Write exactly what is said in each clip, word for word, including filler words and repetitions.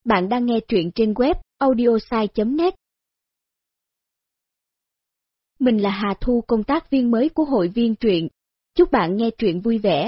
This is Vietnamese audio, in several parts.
Bạn đang nghe truyện trên web audiosai chấm net. Mình là Hà Thu, công tác viên mới của hội viên truyện. Chúc bạn nghe truyện vui vẻ.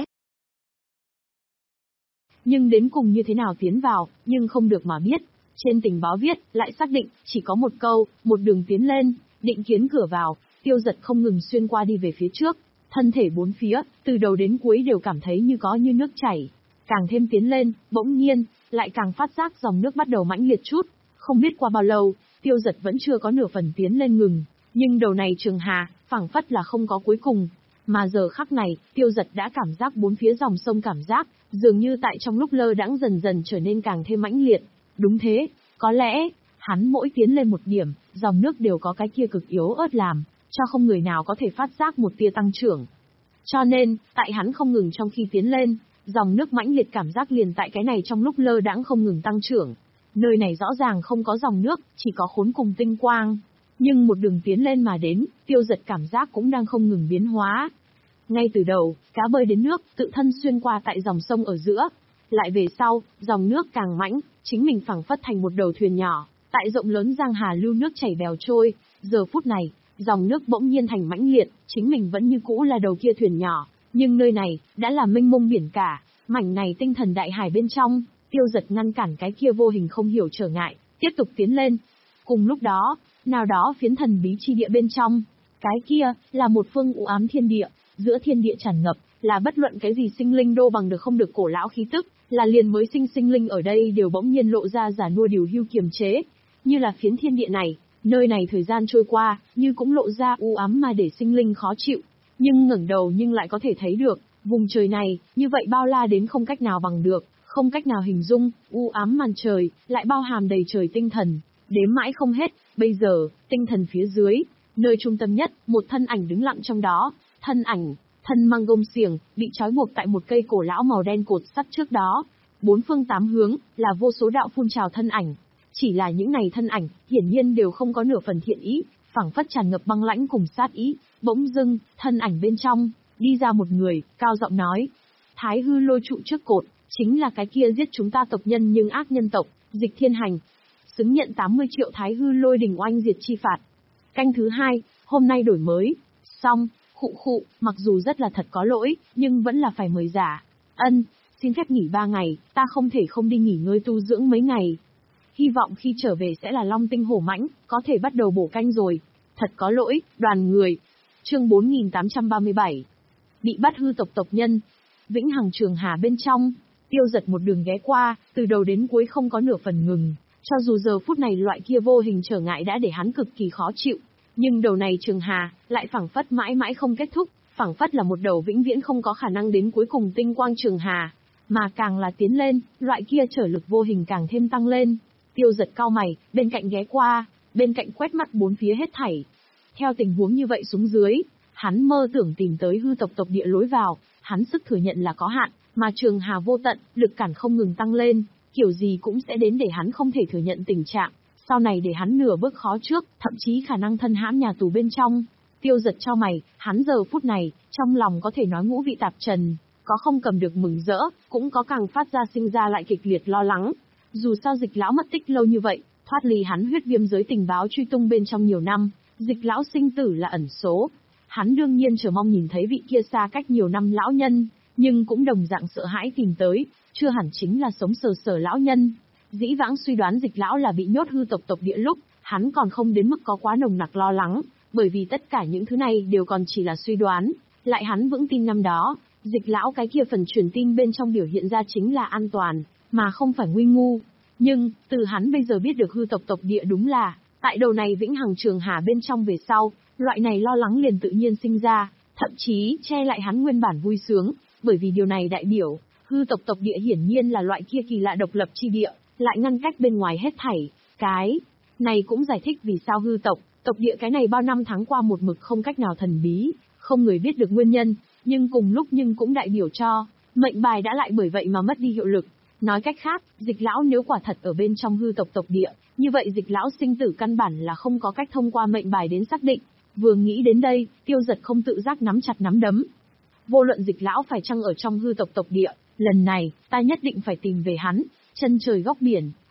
Nhưng đến cùng như thế nào tiến vào, nhưng không được mà biết. Trên tình báo viết, lại xác định, chỉ có một câu, một đường tiến lên, định kiến cửa vào, Tiêu Dật không ngừng xuyên qua đi về phía trước. Thân thể bốn phía, từ đầu đến cuối đều cảm thấy như có như nước chảy. Càng thêm tiến lên, bỗng nhiên, lại càng phát giác dòng nước bắt đầu mãnh liệt chút. Không biết qua bao lâu, Tiêu Dật vẫn chưa có nửa phần tiến lên ngừng. Nhưng đầu này Trường Hà, phảng phất là không có cuối cùng. Mà giờ khắc này, Tiêu Dật đã cảm giác bốn phía dòng sông cảm giác, dường như tại trong lúc lơ đãng dần dần trở nên càng thêm mãnh liệt. Đúng thế, có lẽ, hắn mỗi tiến lên một điểm, dòng nước đều có cái kia cực yếu ớt làm, cho không người nào có thể phát giác một tia tăng trưởng. Cho nên, tại hắn không ngừng trong khi tiến lên, dòng nước mãnh liệt cảm giác liền tại cái này trong lúc lơ đãng không ngừng tăng trưởng. Nơi này rõ ràng không có dòng nước, chỉ có khốn cùng tinh quang. Nhưng một đường tiến lên mà đến, Tiêu Dật cảm giác cũng đang không ngừng biến hóa. Ngay từ đầu, cá bơi đến nước, tự thân xuyên qua tại dòng sông ở giữa. Lại về sau, dòng nước càng mãnh, chính mình phảng phất thành một đầu thuyền nhỏ, tại rộng lớn giang hà lưu nước chảy bèo trôi. Giờ phút này, dòng nước bỗng nhiên thành mãnh liệt, chính mình vẫn như cũ là đầu kia thuyền nhỏ, nhưng nơi này đã là mênh mông biển cả, mảnh này tinh thần đại hải bên trong. Tiêu Dật ngăn cản cái kia vô hình không hiểu trở ngại, tiếp tục tiến lên. Cùng lúc đó, nào đó phiến thần bí chi địa bên trong, cái kia là một phương u ám thiên địa, giữa thiên địa tràn ngập là bất luận cái gì sinh linh đô bằng được không được cổ lão khí tức, là liền mới sinh sinh linh ở đây đều bỗng nhiên lộ ra giả nua điều hưu kiềm chế, như là phiến thiên địa này, nơi này thời gian trôi qua, như cũng lộ ra u ám mà để sinh linh khó chịu, nhưng ngẩng đầu nhưng lại có thể thấy được, vùng trời này, như vậy bao la đến không cách nào bằng được, không cách nào hình dung, u ám màn trời, lại bao hàm đầy trời tinh thần, đếm mãi không hết. Bây giờ, tinh thần phía dưới, nơi trung tâm nhất, một thân ảnh đứng lặng trong đó, thân ảnh, thân mang gông xiềng, bị trói buộc tại một cây cổ lão màu đen cột sắt trước đó. Bốn phương tám hướng, là vô số đạo phun trào thân ảnh. Chỉ là những này thân ảnh, hiển nhiên đều không có nửa phần thiện ý, phảng phất tràn ngập băng lãnh cùng sát ý. Bỗng dưng, thân ảnh bên trong, đi ra một người, cao giọng nói. Thái hư lôi trụ trước cột, chính là cái kia giết chúng ta tộc nhân nhưng ác nhân tộc, Dịch Thiên Hành. Xứng nhận tám mươi triệu thái hư lôi đình oanh diệt chi phạt. Canh thứ hai, hôm nay đổi mới. Xong, khụ khụ, mặc dù rất là thật có lỗi, nhưng vẫn là phải mời giả. Ân, xin phép nghỉ ba ngày, ta không thể không đi nghỉ ngơi tu dưỡng mấy ngày. Hy vọng khi trở về sẽ là long tinh hổ mãnh, có thể bắt đầu bổ canh rồi. Thật có lỗi, đoàn người. Chương bốn nghìn tám trăm ba mươi bảy. Bị bắt hư tộc tộc nhân. Vĩnh Hằng Trường Hà bên trong, Tiêu Dật một đường ghé qua, từ đầu đến cuối không có nửa phần ngừng. Cho dù giờ phút này loại kia vô hình trở ngại đã để hắn cực kỳ khó chịu, nhưng đầu này Trường Hà lại phảng phất mãi mãi không kết thúc, phảng phất là một đầu vĩnh viễn không có khả năng đến cuối cùng tinh quang Trường Hà, mà càng là tiến lên, loại kia trở lực vô hình càng thêm tăng lên. Tiêu Dật cau mày, bên cạnh ghé qua, bên cạnh quét mắt bốn phía hết thảy. Theo tình huống như vậy xuống dưới, hắn mơ tưởng tìm tới hư tộc tộc địa lối vào, hắn sức thừa nhận là có hạn, mà Trường Hà vô tận, lực cản không ngừng tăng lên, kiểu gì cũng sẽ đến để hắn không thể thừa nhận tình trạng, sau này để hắn nửa bước khó trước, thậm chí khả năng thân hãm nhà tù bên trong. Tiêu Dật cho mày, hắn giờ phút này, trong lòng có thể nói ngũ vị tạp trần, có không cầm được mừng rỡ, cũng có càng phát ra sinh ra lại kịch liệt lo lắng. Dù sao Dịch lão mất tích lâu như vậy, thoát ly hắn huyết viêm giới tình báo truy tung bên trong nhiều năm, Dịch lão sinh tử là ẩn số. Hắn đương nhiên chờ mong nhìn thấy vị kia xa cách nhiều năm lão nhân, nhưng cũng đồng dạng sợ hãi tìm tới, chưa hẳn chính là sống sờ sờ lão nhân. Dĩ vãng suy đoán Dịch lão là bị nhốt hư tộc tộc địa lúc, hắn còn không đến mức có quá nồng nặc lo lắng, bởi vì tất cả những thứ này đều còn chỉ là suy đoán. Lại hắn vững tin năm đó, Dịch lão cái kia phần truyền tin bên trong biểu hiện ra chính là an toàn, mà không phải nguy ngu. Nhưng, từ hắn bây giờ biết được hư tộc tộc địa đúng là, tại đầu này Vĩnh Hằng Trường Hà bên trong về sau, loại này lo lắng liền tự nhiên sinh ra, thậm chí che lại hắn nguyên bản vui sướng, bởi vì điều này đại biểu, hư tộc tộc địa hiển nhiên là loại kia kỳ lạ độc lập chi địa, lại ngăn cách bên ngoài hết thảy. Cái này cũng giải thích vì sao hư tộc, tộc địa cái này bao năm tháng qua một mực không cách nào thần bí, không người biết được nguyên nhân, nhưng cùng lúc nhưng cũng đại biểu cho, mệnh bài đã lại bởi vậy mà mất đi hiệu lực. Nói cách khác, Dịch lão nếu quả thật ở bên trong hư tộc tộc địa, như vậy Dịch lão sinh tử căn bản là không có cách thông qua mệnh bài đến xác định. Vừa nghĩ đến đây, Tiêu Dật không tự giác nắm chặt nắm đấm. Vô luận Dịch lão phải chăng ở trong hư tộc tộc địa, lần này, ta nhất định phải tìm về hắn. Chân trời góc biển,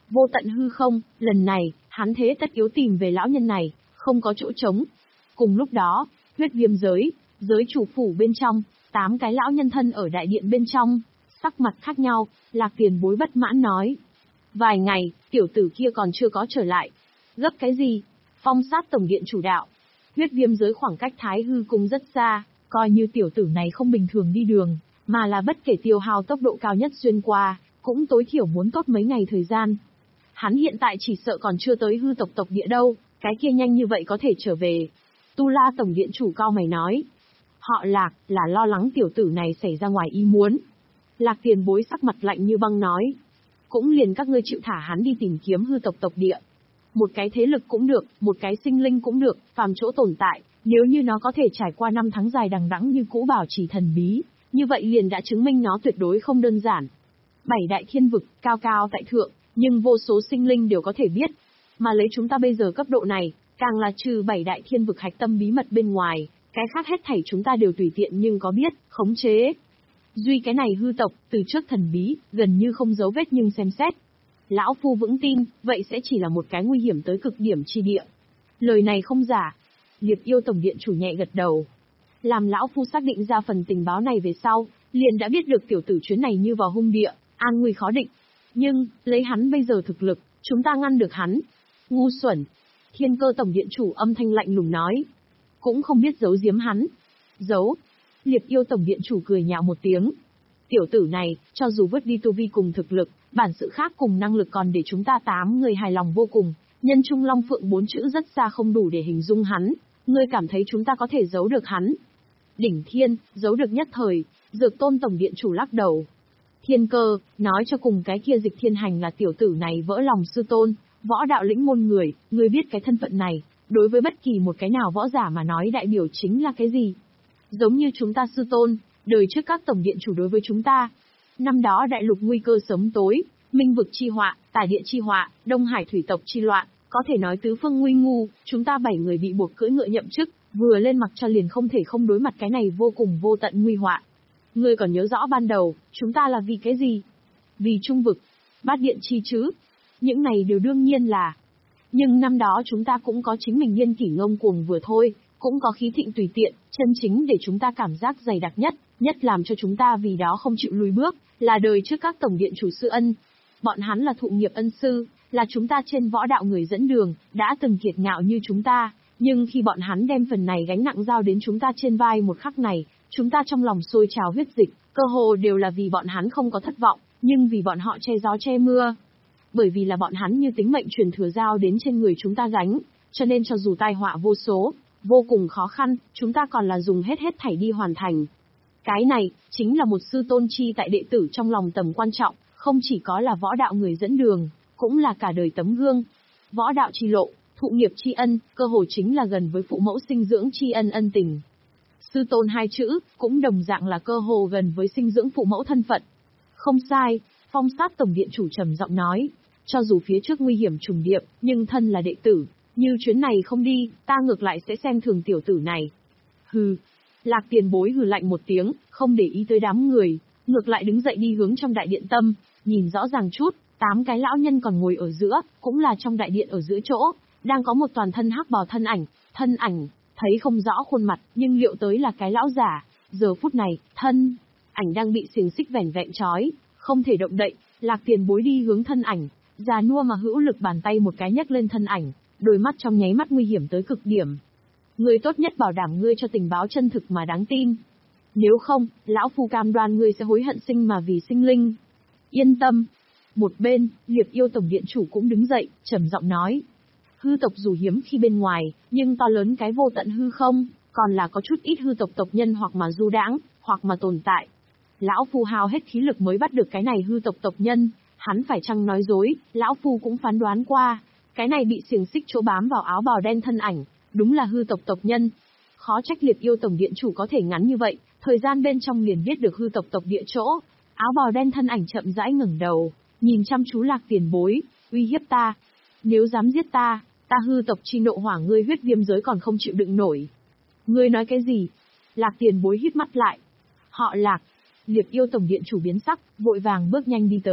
Vô tận hư không, lần này, hắn thế tất yếu tìm về lão nhân này, không có chỗ trống. Cùng lúc đó, huyết viêm giới, giới chủ phủ bên trong, tám cái lão nhân thân ở đại điện bên trong, sắc mặt khác nhau, Lạc Tiền Bối bất mãn nói. Vài ngày, tiểu tử kia còn chưa có trở lại. Gấp cái gì? Phong sát tổng điện chủ đạo. Huyết viêm giới khoảng cách Thái Hư Cung rất xa, coi như tiểu tử này không bình thường đi đường, mà là bất kể tiêu hao tốc độ cao nhất xuyên qua, cũng tối thiểu muốn tốt mấy ngày thời gian. Hắn hiện tại chỉ sợ còn chưa tới hư tộc tộc địa đâu, cái kia nhanh như vậy có thể trở về. Tu La tổng điện chủ cao mày nói. Họ Lạc, là lo lắng tiểu tử này xảy ra ngoài ý muốn. Lạc Tiền Bối sắc mặt lạnh như băng nói. Cũng liền các ngươi chịu thả hắn đi tìm kiếm hư tộc tộc địa. Một cái thế lực cũng được, một cái sinh linh cũng được, phàm chỗ tồn tại, nếu như nó có thể trải qua năm tháng dài đằng đẵng như cũ bảo trì thần bí, như vậy liền đã chứng minh nó tuyệt đối không đơn giản. Bảy đại thiên vực, cao cao tại thượng, nhưng vô số sinh linh đều có thể biết. Mà lấy chúng ta bây giờ cấp độ này, càng là trừ bảy đại thiên vực hạch tâm bí mật bên ngoài, cái khác hết thảy chúng ta đều tùy tiện nhưng có biết, khống chế. Duy cái này hư tộc, từ trước thần bí, gần như không dấu vết nhưng xem xét. Lão Phu vững tin, vậy sẽ chỉ là một cái nguy hiểm tới cực điểm chi địa. Lời này không giả. Liệp Yêu tổng điện chủ nhẹ gật đầu. Làm Lão Phu xác định ra phần tình báo này về sau, liền đã biết được tiểu tử chuyến này như vào hung địa, an nguy khó định. Nhưng, lấy hắn bây giờ thực lực, chúng ta ngăn được hắn. Ngu xuẩn. Thiên Cơ tổng điện chủ âm thanh lạnh lùng nói. Cũng không biết giấu giếm hắn. Giấu. Liệp Yêu tổng điện chủ cười nhạo một tiếng. Tiểu tử này, cho dù vứt đi tu vi cùng thực lực, bản sự khác cùng năng lực còn để chúng ta tám người hài lòng vô cùng. Nhân trung long phượng bốn chữ rất xa không đủ để hình dung hắn. Ngươi cảm thấy chúng ta có thể giấu được hắn? Đỉnh Thiên, giấu được nhất thời. Dược Tôn tổng điện chủ lắc đầu. Thiên Cơ, nói cho cùng cái kia Dịch Thiên Hành là tiểu tử này vỡ lòng sư tôn, võ đạo lĩnh môn người, ngươi biết cái thân phận này, đối với bất kỳ một cái nào võ giả mà nói đại biểu chính là cái gì? Giống như chúng ta sư tôn, đời trước các tổng điện chủ đối với chúng ta. Năm đó đại lục nguy cơ sớm tối, minh vực chi họa, tải địa chi họa, Đông Hải thủy tộc chi loạn, có thể nói tứ phương nguy ngu, chúng ta bảy người bị buộc cưỡi ngựa nhậm chức, vừa lên mặc cho liền không thể không đối mặt cái này vô cùng vô tận nguy họa. Ngươi còn nhớ rõ ban đầu, chúng ta là vì cái gì? Vì trung vực, bát điện chi chứ? Những này đều đương nhiên là. Nhưng năm đó chúng ta cũng có chính mình niên kỷ ngông cuồng vừa thôi, cũng có khí thịnh tùy tiện, chân chính để chúng ta cảm giác dày đặc nhất, nhất làm cho chúng ta vì đó không chịu lùi bước, là đời trước các tổng điện chủ sư ân. Bọn hắn là thụ nghiệp ân sư, là chúng ta trên võ đạo người dẫn đường, đã từng kiệt ngạo như chúng ta, nhưng khi bọn hắn đem phần này gánh nặng giao đến chúng ta trên vai một khắc này, chúng ta trong lòng sôi trào huyết dịch, cơ hồ đều là vì bọn hắn không có thất vọng, nhưng vì bọn họ che gió che mưa. Bởi vì là bọn hắn như tính mệnh truyền thừa giao đến trên người chúng ta gánh, cho nên cho dù tai họa vô số, vô cùng khó khăn, chúng ta còn là dùng hết hết thảy đi hoàn thành. Cái này, chính là một sư tôn chi tại đệ tử trong lòng tầm quan trọng, không chỉ có là võ đạo người dẫn đường, cũng là cả đời tấm gương. Võ đạo chi lộ, thụ nghiệp tri ân, cơ hồ chính là gần với phụ mẫu sinh dưỡng tri ân ân tình. Sư tôn hai chữ, cũng đồng dạng là cơ hồ gần với sinh dưỡng phụ mẫu thân phận. Không sai, Phong sát tổng điện chủ trầm giọng nói, cho dù phía trước nguy hiểm trùng điệp, nhưng thân là đệ tử, như chuyến này không đi, ta ngược lại sẽ xem thường tiểu tử này. Hừ. Lạc Tiền Bối hừ lạnh một tiếng, không để ý tới đám người, ngược lại đứng dậy đi hướng trong đại điện tâm, nhìn rõ ràng chút, tám cái lão nhân còn ngồi ở giữa, cũng là trong đại điện ở giữa chỗ, đang có một toàn thân hắc bào thân ảnh, thân ảnh, thấy không rõ khuôn mặt, nhưng liệu tới là cái lão giả, giờ phút này, thân, ảnh đang bị xiềng xích vẻn vẹn trói, không thể động đậy, Lạc Tiền Bối đi hướng thân ảnh, già nua mà hữu lực bàn tay một cái nhấc lên thân ảnh, đôi mắt trong nháy mắt nguy hiểm tới cực điểm. Ngươi tốt nhất bảo đảm ngươi cho tình báo chân thực mà đáng tin. Nếu không, lão phu cam đoan ngươi sẽ hối hận sinh mà vì sinh linh. Yên tâm. Một bên, Liệp Yêu tổng điện chủ cũng đứng dậy, trầm giọng nói. Hư tộc dù hiếm khi bên ngoài, nhưng to lớn cái vô tận hư không, còn là có chút ít hư tộc tộc nhân hoặc mà du đãng, hoặc mà tồn tại. Lão phu hao hết khí lực mới bắt được cái này hư tộc tộc nhân, hắn phải chăng nói dối, lão phu cũng phán đoán qua, cái này bị xiềng xích chỗ bám vào áo bào đen thân ảnh, đúng là hư tộc tộc nhân. Khó trách Liệp Yêu tổng điện chủ có thể ngắn như vậy, thời gian bên trong liền biết được hư tộc tộc địa chỗ. Áo bào đen thân ảnh chậm rãi ngẩng đầu, nhìn chăm chú Lạc Tiền Bối, uy hiếp ta. Nếu dám giết ta, ta hư tộc chi nộ hỏa ngươi huyết viêm giới còn không chịu đựng nổi. Ngươi nói cái gì? Lạc Tiền Bối hít mắt lại. Họ Lạc. Liệp Yêu tổng điện chủ biến sắc, vội vàng bước nhanh đi tới,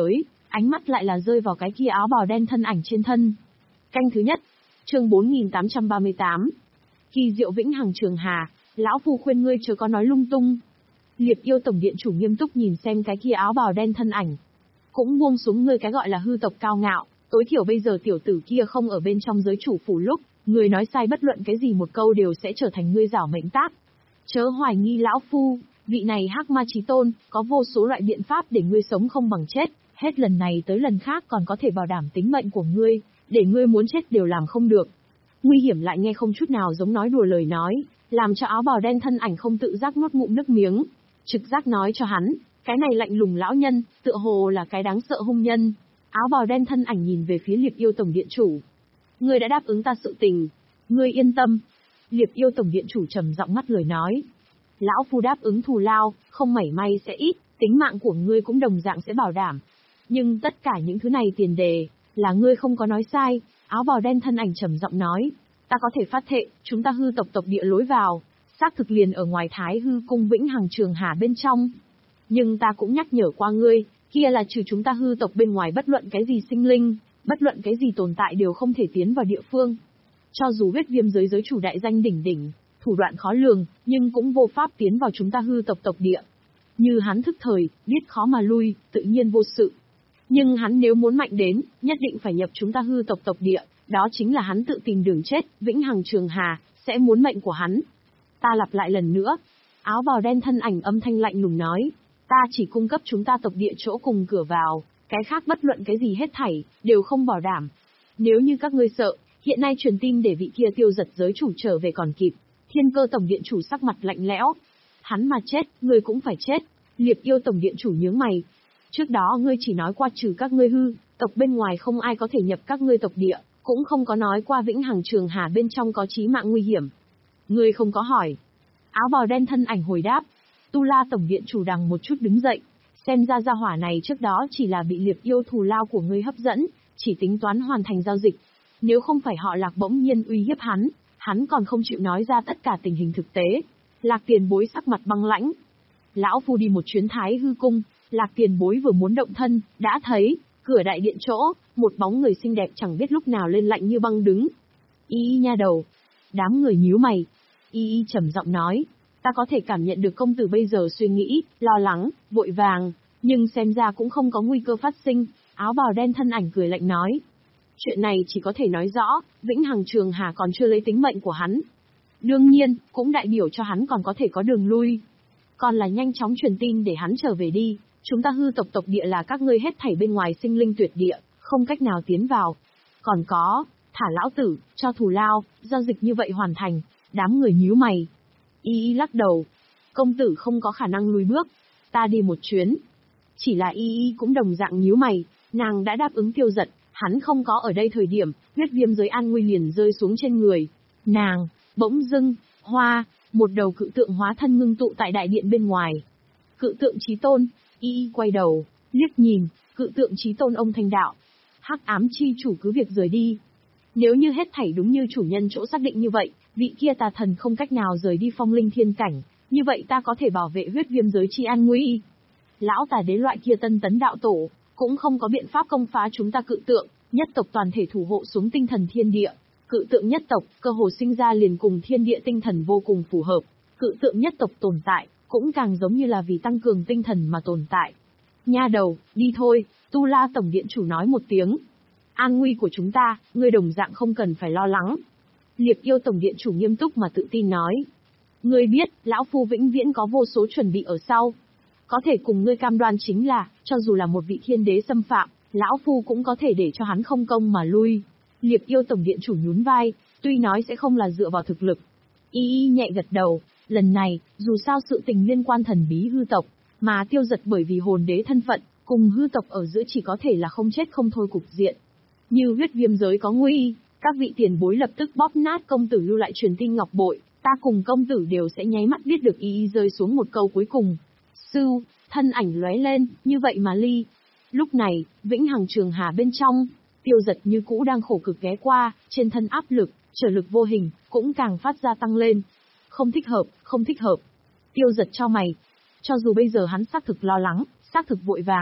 ánh mắt lại là rơi vào cái kia áo bào đen thân ảnh trên thân. Canh thứ nhất, chương bốn nghìn tám trăm ba mươi tám. Kỳ diệu vĩnh hằng trường hà, lão phu khuyên ngươi chớ có nói lung tung. Liệp yêu tổng điện chủ nghiêm túc nhìn xem cái kia áo bào đen thân ảnh. Cũng buông xuống ngươi cái gọi là hư tộc cao ngạo, tối thiểu bây giờ tiểu tử kia không ở bên trong giới chủ phủ lúc, ngươi nói sai bất luận cái gì một câu đều sẽ trở thành ngươi giảo mệnh tát. Chớ hoài nghi lão phu, vị này Hắc Ma Chí Tôn, có vô số loại biện pháp để ngươi sống không bằng chết, hết lần này tới lần khác còn có thể bảo đảm tính mệnh của ngươi, để ngươi muốn chết đều làm không được. Nguy hiểm lại nghe không chút nào giống nói đùa lời nói, làm cho áo bào đen thân ảnh không tự giác nuốt ngụm nước miếng. Trực giác nói cho hắn, cái này lạnh lùng lão nhân, tựa hồ là cái đáng sợ hung nhân. Áo bào đen thân ảnh nhìn về phía Liệp Yêu Tổng Điện Chủ. Ngươi đã đáp ứng ta sự tình. Ngươi yên tâm. Liệp Yêu Tổng Điện Chủ trầm giọng ngắt lời nói. Lão phu đáp ứng thù lao, không mảy may sẽ ít, tính mạng của ngươi cũng đồng dạng sẽ bảo đảm. Nhưng tất cả những thứ này tiền đề, là ngươi không có nói sai. Áo bào đen thân ảnh trầm giọng nói. Ta có thể phát thệ, chúng ta hư tộc tộc địa lối vào, xác thực liền ở ngoài Thái Hư Cung Vĩnh Hằng Trường Hà bên trong. Nhưng ta cũng nhắc nhở qua ngươi, kia là trừ chúng ta hư tộc bên ngoài bất luận cái gì sinh linh, bất luận cái gì tồn tại đều không thể tiến vào địa phương. Cho dù huyết viêm giới giới chủ đại danh đỉnh đỉnh, thủ đoạn khó lường, nhưng cũng vô pháp tiến vào chúng ta hư tộc tộc địa. Như hắn thức thời, biết khó mà lui, tự nhiên vô sự. Nhưng hắn nếu muốn mạnh đến, nhất định phải nhập chúng ta hư tộc tộc địa, đó chính là hắn tự tìm đường chết, Vĩnh Hằng Trường Hà, sẽ muốn mệnh của hắn. Ta lặp lại lần nữa. Áo bào đen thân ảnh âm thanh lạnh lùng nói. Ta chỉ cung cấp chúng ta tộc địa chỗ cùng cửa vào, cái khác bất luận cái gì hết thảy, đều không bảo đảm. Nếu như các ngươi sợ, hiện nay truyền tin để vị kia Tiêu Giật giới chủ trở về còn kịp. Thiên Cơ Tổng Điện Chủ sắc mặt lạnh lẽo. Hắn mà chết, ngươi cũng phải chết. Liệp Yêu Tổng Điện Chủ nhướng mày. Trước đó ngươi chỉ nói qua trừ các ngươi hư, tộc bên ngoài không ai có thể nhập các ngươi tộc địa, cũng không có nói qua Vĩnh Hằng Trường Hà bên trong có chí mạng nguy hiểm. Ngươi không có hỏi. Áo bào đen thân ảnh hồi đáp. Tu La Tổng Điện Chủ đằng một chút đứng dậy. Xem ra gia hỏa này trước đó chỉ là bị Liệp Yêu thù lao của ngươi hấp dẫn, chỉ tính toán hoàn thành giao dịch. Nếu không phải họ Lạc bỗng nhiên uy hiếp hắn, hắn còn không chịu nói ra tất cả tình hình thực tế. Lạc Tiền Bối sắc mặt băng lãnh. Lão phu đi một chuyến Thái Hư Cung, Lạc Tiền Bối vừa muốn động thân, đã thấy, cửa đại điện chỗ, một bóng người xinh đẹp chẳng biết lúc nào lên lạnh như băng đứng. Y y nha đầu. Đám người nhíu mày. Y y trầm giọng nói. Ta có thể cảm nhận được công tử bây giờ suy nghĩ, lo lắng, vội vàng, nhưng xem ra cũng không có nguy cơ phát sinh. Áo bào đen thân ảnh cười lạnh nói. Chuyện này chỉ có thể nói rõ, Vĩnh Hằng Trường Hà còn chưa lấy tính mệnh của hắn. Đương nhiên, cũng đại biểu cho hắn còn có thể có đường lui. Còn là nhanh chóng truyền tin để hắn trở về đi. Chúng ta hư tộc tộc địa là các ngươi hết thảy bên ngoài sinh linh tuyệt địa, không cách nào tiến vào. Còn có, thả lão tử, cho thù lao, giao dịch như vậy hoàn thành. Đám người nhíu mày. Y y lắc đầu. Công tử không có khả năng lùi bước. Ta đi một chuyến. Chỉ là y y cũng đồng dạng nhíu mày. Nàng đã đáp ứng Tiêu Giật, hắn không có ở đây thời điểm, huyết viêm giới an nguy liền rơi xuống trên người. Nàng, bỗng dưng, hoa, một đầu cự tượng hóa thân ngưng tụ tại đại điện bên ngoài. Cự tượng Chí Tôn. Y y quay đầu, liếc nhìn, cự tượng Chí Tôn ông thanh đạo. Hắc ám chi chủ cứ việc rời đi. Nếu như hết thảy đúng như chủ nhân chỗ xác định như vậy, vị kia tà thần không cách nào rời đi phong linh thiên cảnh, như vậy ta có thể bảo vệ huyết viêm giới chi an nguy. Lão tà đế loại kia tân tấn đạo tổ, cũng không có biện pháp công phá chúng ta cự tượng, nhất tộc toàn thể thủ hộ xuống tinh thần thiên địa. Cự tượng nhất tộc, cơ hồ sinh ra liền cùng thiên địa tinh thần vô cùng phù hợp. Cự tượng nhất tộc tồn tại, cũng càng giống như là vì tăng cường tinh thần mà tồn tại. Nha đầu, đi thôi, Tu La Tổng Điện Chủ nói một tiếng. An nguy của chúng ta, ngươi đồng dạng không cần phải lo lắng. Liệp Yêu Tổng Điện Chủ nghiêm túc mà tự tin nói. Ngươi biết, lão phu vĩnh viễn có vô số chuẩn bị ở sau. Có thể cùng ngươi cam đoan chính là, cho dù là một vị thiên đế xâm phạm, lão phu cũng có thể để cho hắn không công mà lui. Liệp Yêu Tổng Điện Chủ nhún vai, tuy nói sẽ không là dựa vào thực lực. Y y nhẹ gật đầu, lần này, dù sao sự tình liên quan thần bí hư tộc, mà Tiêu Giật bởi vì hồn đế thân phận, cùng hư tộc ở giữa chỉ có thể là không chết không thôi cục diện. Như huyết viêm giới có nguy, các vị tiền bối lập tức bóp nát công tử lưu lại truyền tin ngọc bội, ta cùng công tử đều sẽ nháy mắt biết được y y rơi xuống một câu cuối cùng. Sưu, thân ảnh lóe lên, như vậy mà ly. Lúc này, Vĩnh Hằng Trường Hà bên trong, Tiêu Giật như cũ đang khổ cực ghé qua, trên thân áp lực, trở lực vô hình, cũng càng phát ra tăng lên. Không thích hợp, không thích hợp. Tiêu Giật cho mày. Cho dù bây giờ hắn xác thực lo lắng, xác thực vội vàng,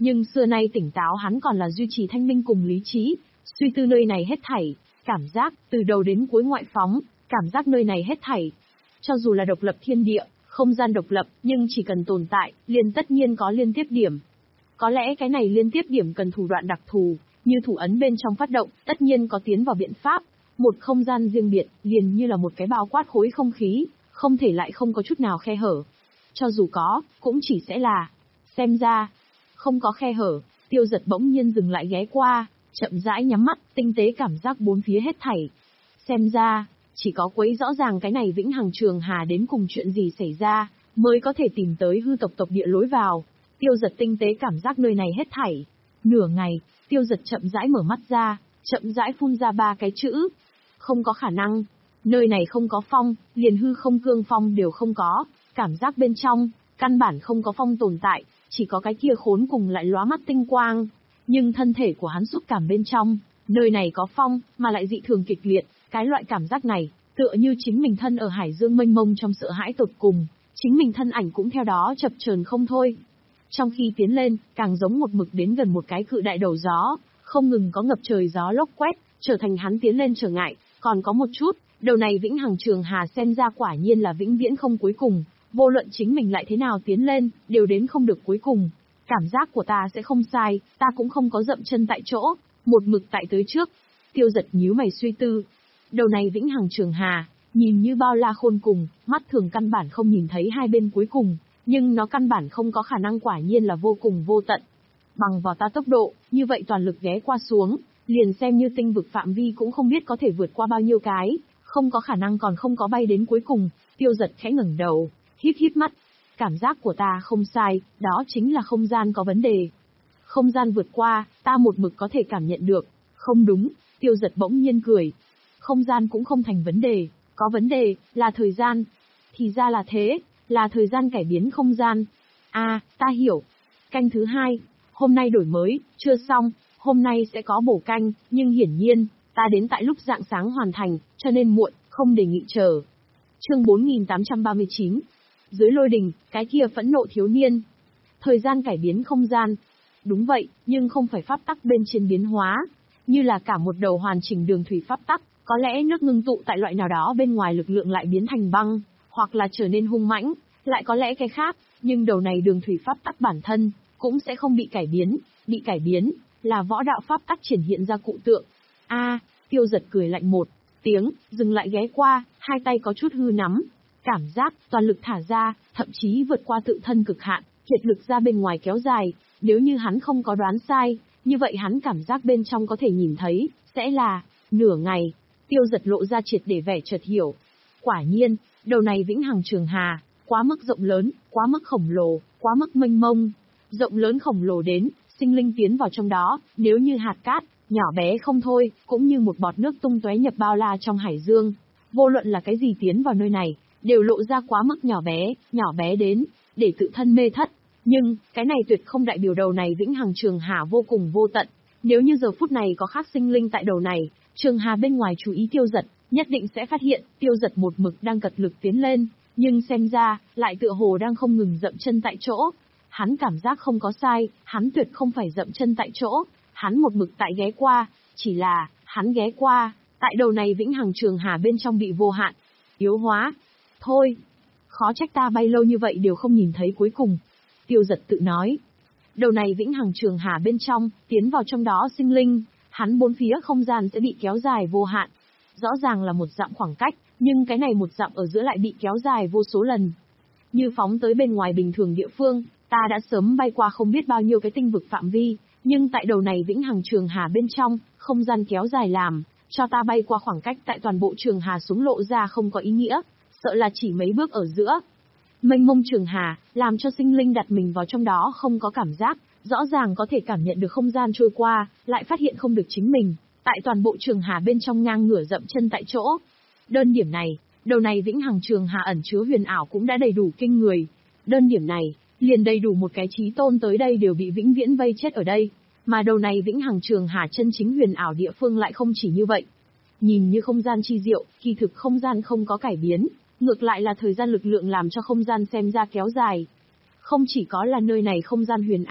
nhưng xưa nay tỉnh táo hắn còn là duy trì thanh minh cùng lý trí, suy tư nơi này hết thảy, cảm giác, từ đầu đến cuối ngoại phóng, cảm giác nơi này hết thảy. Cho dù là độc lập thiên địa, không gian độc lập, nhưng chỉ cần tồn tại, liền tất nhiên có liên tiếp điểm. Có lẽ cái này liên tiếp điểm cần thủ đoạn đặc thù, như thủ ấn bên trong phát động, tất nhiên có tiến vào biện pháp. Một không gian riêng biệt, liền như là một cái bao quát khối không khí, không thể lại không có chút nào khe hở. Cho dù có, cũng chỉ sẽ là, xem ra, không có khe hở. Tiêu Giật bỗng nhiên dừng lại ghé qua, chậm rãi nhắm mắt, tinh tế cảm giác bốn phía hết thảy. Xem ra, chỉ có quấy rõ ràng cái này vĩnh hằng trường hà đến cùng chuyện gì xảy ra, mới có thể tìm tới hư tộc tộc địa lối vào. Tiêu Giật tinh tế cảm giác nơi này hết thảy. Nửa ngày, Tiêu Giật chậm rãi mở mắt ra, chậm rãi phun ra ba cái chữ. Không có khả năng. Nơi này không có phong, liền hư không cương phong đều không có. Cảm giác bên trong, căn bản không có phong tồn tại, chỉ có cái kia khốn cùng lại lóa mắt tinh quang. Nhưng thân thể của hắn xúc cảm bên trong, nơi này có phong, mà lại dị thường kịch liệt. Cái loại cảm giác này, tựa như chính mình thân ở hải dương mênh mông trong sợ hãi tột cùng. Chính mình thân ảnh cũng theo đó chập chờn không thôi. Trong khi tiến lên, càng giống một mực đến gần một cái cự đại đầu gió, không ngừng có ngập trời gió lốc quét, trở thành hắn tiến lên trở ngại. Còn có một chút, đầu này vĩnh hằng trường hà xem ra quả nhiên là vĩnh viễn không cuối cùng, vô luận chính mình lại thế nào tiến lên, đều đến không được cuối cùng. Cảm giác của ta sẽ không sai, ta cũng không có dậm chân tại chỗ, một mực tại tới trước. Tiêu Giật nhíu mày suy tư. Đầu này vĩnh hằng trường hà, nhìn như bao la khôn cùng, mắt thường căn bản không nhìn thấy hai bên cuối cùng, nhưng nó căn bản không có khả năng, quả nhiên là vô cùng vô tận. Bằng vào ta tốc độ, như vậy toàn lực ghé qua xuống, liền xem như tinh vực phạm vi cũng không biết có thể vượt qua bao nhiêu cái, không có khả năng còn không có bay đến cuối cùng. Tiêu Giật khẽ ngẩng đầu, híp híp mắt. Cảm giác của ta không sai, đó chính là không gian có vấn đề. Không gian vượt qua, ta một mực có thể cảm nhận được. Không đúng, Tiêu Giật bỗng nhiên cười. Không gian cũng không thành vấn đề, có vấn đề, là thời gian. Thì ra là thế, là thời gian cải biến không gian. À, ta hiểu. Canh thứ hai, hôm nay đổi mới, chưa xong, hôm nay sẽ có bổ canh, nhưng hiển nhiên, ta đến tại lúc rạng sáng hoàn thành, cho nên muộn, không đề nghị chờ. Chương bốn nghìn tám trăm ba mươi chín. Dưới lôi đình, cái kia phẫn nộ thiếu niên. Thời gian cải biến không gian. Đúng vậy, nhưng không phải pháp tắc bên trên biến hóa, như là cả một đầu hoàn chỉnh đường thủy pháp tắc, có lẽ nước ngưng tụ tại loại nào đó bên ngoài lực lượng lại biến thành băng, hoặc là trở nên hung mãnh, lại có lẽ cái khác, nhưng đầu này đường thủy pháp tắc bản thân cũng sẽ không bị cải biến, bị cải biến là võ đạo pháp tắc triển hiện ra cụ tượng. A, Tiêu Giật cười lạnh một tiếng, dừng lại ghé qua, hai tay có chút hư nắm, cảm giác toàn lực thả ra, thậm chí vượt qua tự thân cực hạn, kiệt lực ra bên ngoài kéo dài. Nếu như hắn không có đoán sai, như vậy hắn cảm giác bên trong có thể nhìn thấy sẽ là nửa ngày. Tiêu Giật lộ ra triệt để vẻ chợt hiểu. Quả nhiên, đầu này vĩnh hằng trường hà quá mức rộng lớn, quá mức khổng lồ, quá mức mênh mông, rộng lớn khổng lồ đến sinh linh tiến vào trong đó, nếu như hạt cát, nhỏ bé không thôi, cũng như một bọt nước tung tóe nhập bao la trong hải dương. Vô luận là cái gì tiến vào nơi này, đều lộ ra quá mức nhỏ bé, nhỏ bé đến để tự thân mê thất. Nhưng, cái này tuyệt không đại biểu đầu này vĩnh hằng trường hà vô cùng vô tận. Nếu như giờ phút này có khác sinh linh tại đầu này, trường hà bên ngoài chú ý Tiêu Giật, nhất định sẽ phát hiện, Tiêu Giật một mực đang cật lực tiến lên, nhưng xem ra, lại tựa hồ đang không ngừng dậm chân tại chỗ. Hắn cảm giác không có sai, hắn tuyệt không phải dậm chân tại chỗ, hắn một mực tại ghé qua, chỉ là, hắn ghé qua, tại đầu này vĩnh hằng trường hà bên trong bị vô hạn yếu hóa. Thôi, khó trách ta bay lâu như vậy đều không nhìn thấy cuối cùng. Tiêu Giật tự nói. Đầu này vĩnh hằng trường hà bên trong, tiến vào trong đó sinh linh, hắn bốn phía không gian sẽ bị kéo dài vô hạn. Rõ ràng là một dặm khoảng cách, nhưng cái này một dặm ở giữa lại bị kéo dài vô số lần. Như phóng tới bên ngoài bình thường địa phương, ta đã sớm bay qua không biết bao nhiêu cái tinh vực phạm vi, nhưng tại đầu này vĩnh hằng trường hà bên trong, không gian kéo dài làm, cho ta bay qua khoảng cách tại toàn bộ trường hà xuống lộ ra không có ý nghĩa, sợ là chỉ mấy bước ở giữa. Mênh mông trường hà, làm cho sinh linh đặt mình vào trong đó không có cảm giác, rõ ràng có thể cảm nhận được không gian trôi qua, lại phát hiện không được chính mình, tại toàn bộ trường hà bên trong ngang ngửa dậm chân tại chỗ. Đơn điểm này, đầu này vĩnh hằng trường hà ẩn chứa huyền ảo cũng đã đầy đủ kinh người. Đơn điểm này, liền đầy đủ một cái chí tôn tới đây đều bị vĩnh viễn vây chết ở đây, mà đầu này vĩnh hằng trường hà chân chính huyền ảo địa phương lại không chỉ như vậy. Nhìn như không gian chi diệu, kỳ thực không gian không có cải biến, ngược lại là thời gian lực lượng làm cho không gian xem ra kéo dài. Không chỉ có là nơi này không gian huyền ảo,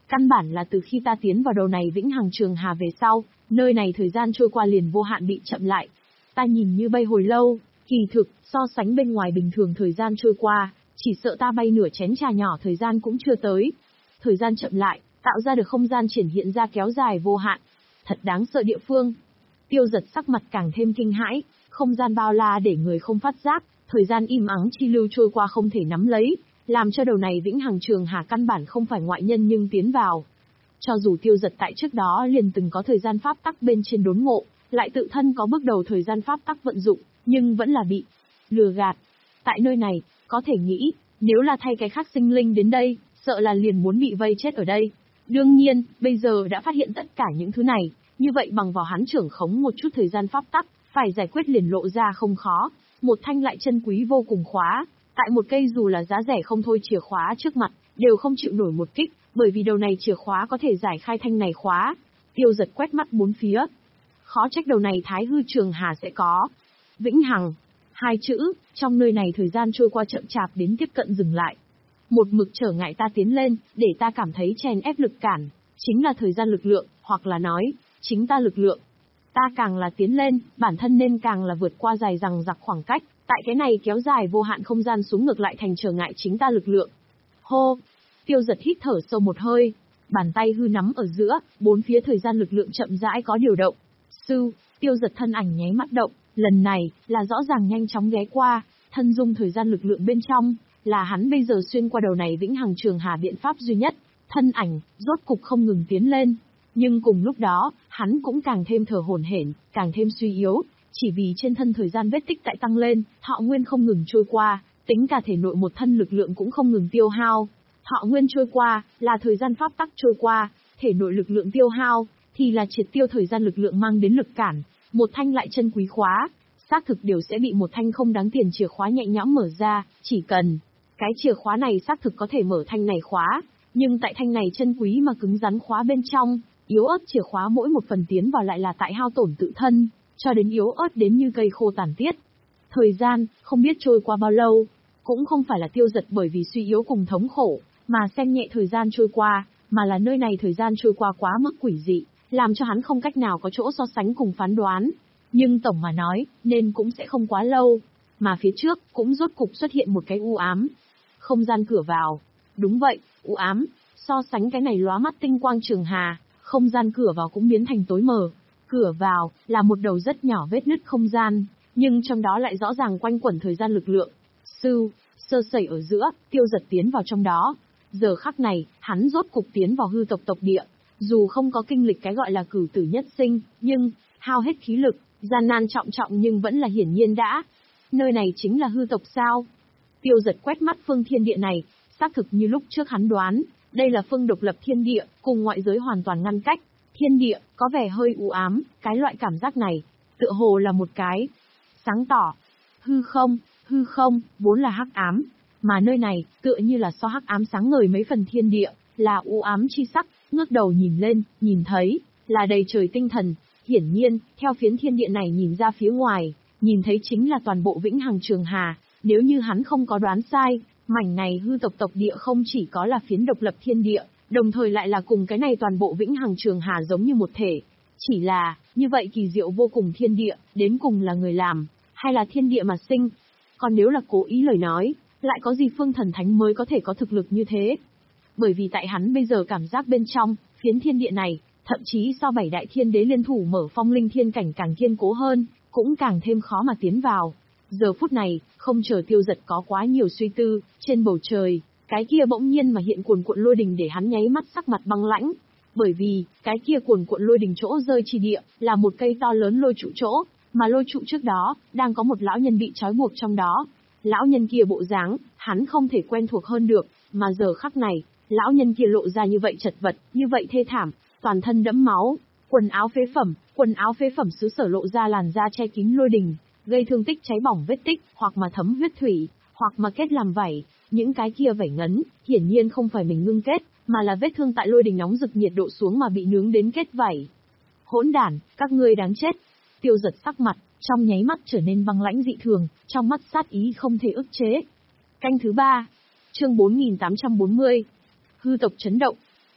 Căn bản là từ khi ta tiến vào đầu này Vĩnh Hằng Trường Hà về sau, nơi này thời gian trôi qua liền vô hạn bị chậm lại. Ta nhìn như bay hồi lâu, kỳ thực, so sánh bên ngoài bình thường thời gian trôi qua, chỉ sợ ta bay nửa chén trà nhỏ thời gian cũng chưa tới. Thời gian chậm lại, tạo ra được không gian triển hiện ra kéo dài vô hạn. Thật đáng sợ địa phương. Tiêu Giật sắc mặt càng thêm kinh hãi, không gian bao la để người không phát giác, thời gian im ắng chi lưu trôi qua không thể nắm lấy, làm cho đầu này Vĩnh Hằng Trường Hà căn bản không phải ngoại nhân nhưng tiến vào. Cho dù Tiêu Giật tại trước đó liền từng có thời gian pháp tắc bên trên đốn ngộ, lại tự thân có bước đầu thời gian pháp tắc vận dụng, nhưng vẫn là bị lừa gạt. Tại nơi này, có thể nghĩ, nếu là thay cái khác sinh linh đến đây, sợ là liền muốn bị vây chết ở đây. Đương nhiên, bây giờ đã phát hiện tất cả những thứ này, như vậy bằng vào hắn trưởng khống một chút thời gian pháp tắc, phải giải quyết liền lộ ra không khó. Một thanh lại chân quý vô cùng khóa, tại một cây dù là giá rẻ không thôi chìa khóa trước mặt, đều không chịu nổi một kích, bởi vì đầu này chìa khóa có thể giải khai thanh này khóa. Tiêu Giật quét mắt bốn phía. Khó trách đầu này Thái Hư Trường Hà sẽ có Vĩnh Hằng hai chữ, trong nơi này thời gian trôi qua chậm chạp đến tiếp cận dừng lại. Một mực trở ngại ta tiến lên, để ta cảm thấy chèn ép lực cản, chính là thời gian lực lượng, hoặc là nói, chính ta lực lượng. Ta càng là tiến lên, bản thân nên càng là vượt qua dài dằng dặc khoảng cách, tại cái này kéo dài vô hạn không gian xuống ngược lại thành trở ngại chính ta lực lượng. Hô! Tiêu Giật hít thở sâu một hơi, bàn tay hư nắm ở giữa, bốn phía thời gian lực lượng chậm rãi có điều động. Sư, Tiêu Giật thân ảnh nháy mắt động, lần này, là rõ ràng nhanh chóng ghé qua, thân dung thời gian lực lượng bên trong, là hắn bây giờ xuyên qua đầu này Vĩnh Hằng Trường Hà biện pháp duy nhất, thân ảnh, rốt cục không ngừng tiến lên. Nhưng cùng lúc đó, hắn cũng càng thêm thở hổn hển, càng thêm suy yếu, chỉ vì trên thân thời gian vết tích tại tăng lên, thọ nguyên không ngừng trôi qua, tính cả thể nội một thân lực lượng cũng không ngừng tiêu hao. Thọ nguyên trôi qua, là thời gian pháp tắc trôi qua, thể nội lực lượng tiêu hao, thì là triệt tiêu thời gian lực lượng mang đến lực cản, một thanh lại chân quý khóa, xác thực đều sẽ bị một thanh không đáng tiền chìa khóa nhẹ nhõm mở ra, chỉ cần cái chìa khóa này xác thực có thể mở thanh này khóa, nhưng tại thanh này chân quý mà cứng rắn khóa bên trong, yếu ớt chìa khóa mỗi một phần tiến vào lại là tại hao tổn tự thân, cho đến yếu ớt đến như cây khô tàn tiết. Thời gian, không biết trôi qua bao lâu, cũng không phải là Tiêu Giật bởi vì suy yếu cùng thống khổ, mà xem nhẹ thời gian trôi qua, mà là nơi này thời gian trôi qua quá mức quỷ dị, làm cho hắn không cách nào có chỗ so sánh cùng phán đoán. Nhưng tổng mà nói, nên cũng sẽ không quá lâu, mà phía trước, cũng rốt cục xuất hiện một cái u ám. Không gian cửa vào. Đúng vậy, u ám, so sánh cái này lóa mắt tinh quang trường hà, không gian cửa vào cũng biến thành tối mờ. Cửa vào, là một đầu rất nhỏ vết nứt không gian, nhưng trong đó lại rõ ràng quanh quẩn thời gian lực lượng. Sư, sơ sẩy ở giữa, Tiêu Giật tiến vào trong đó. Giờ khắc này, hắn rốt cục tiến vào hư tộc tộc địa. Dù không có kinh lịch cái gọi là cửu tử nhất sinh, nhưng, hao hết khí lực, gian nan trọng trọng nhưng vẫn là hiển nhiên đã. Nơi này chính là hư tộc sao? Tiêu Giật quét mắt phương thiên địa này, xác thực như lúc trước hắn đoán, đây là phương độc lập thiên địa, cùng ngoại giới hoàn toàn ngăn cách. Thiên địa, có vẻ hơi u ám, cái loại cảm giác này, tựa hồ là một cái sáng tỏ. Hư không, hư không, vốn là hắc ám, mà nơi này, tựa như là so hắc ám sáng ngời mấy phần thiên địa, là u ám chi sắc, ngước đầu nhìn lên, nhìn thấy, là đầy trời tinh thần. Hiển nhiên, theo phiến thiên địa này nhìn ra phía ngoài, nhìn thấy chính là toàn bộ Vĩnh Hằng Trường Hà. Nếu như hắn không có đoán sai, mảnh này hư tộc tộc địa không chỉ có là phiến độc lập thiên địa, đồng thời lại là cùng cái này toàn bộ Vĩnh Hằng Trường Hà giống như một thể. Chỉ là, như vậy kỳ diệu vô cùng thiên địa, đến cùng là người làm, hay là thiên địa mà sinh? Còn nếu là cố ý lời nói, lại có gì phương thần thánh mới có thể có thực lực như thế? Bởi vì tại hắn bây giờ cảm giác bên trong, phiến thiên địa này, thậm chí so bảy đại thiên đế liên thủ mở phong linh thiên cảnh càng kiên cố hơn, cũng càng thêm khó mà tiến vào. Giờ phút này, không chờ Tiêu Giật có quá nhiều suy tư, trên bầu trời, cái kia bỗng nhiên mà hiện cuồn cuộn lôi đình để hắn nháy mắt sắc mặt băng lãnh. Bởi vì, cái kia cuồn cuộn lôi đình chỗ rơi chi địa, là một cây to lớn lôi trụ chỗ, mà lôi trụ trước đó, đang có một lão nhân bị trói buộc trong đó. Lão nhân kia bộ dáng, hắn không thể quen thuộc hơn được, mà giờ khắc này, lão nhân kia lộ ra như vậy chật vật, như vậy thê thảm, toàn thân đẫm máu, quần áo phế phẩm, quần áo phế phẩm xứ sở lộ ra làn da che kín lôi đình, gây thương tích cháy bỏng vết tích, hoặc mà thấm huyết thủy, hoặc mà kết làm vảy, những cái kia vảy ngấn, hiển nhiên không phải mình ngưng kết, mà là vết thương tại lôi đình nóng rực nhiệt độ xuống mà bị nướng đến kết vảy. Hỗn đản, các ngươi đáng chết. Tiêu Giật sắc mặt, trong nháy mắt trở nên băng lãnh dị thường, trong mắt sát ý không thể ức chế. Canh thứ ba, chương bốn nghìn tám trăm bốn mươi. Hư tộc chấn động.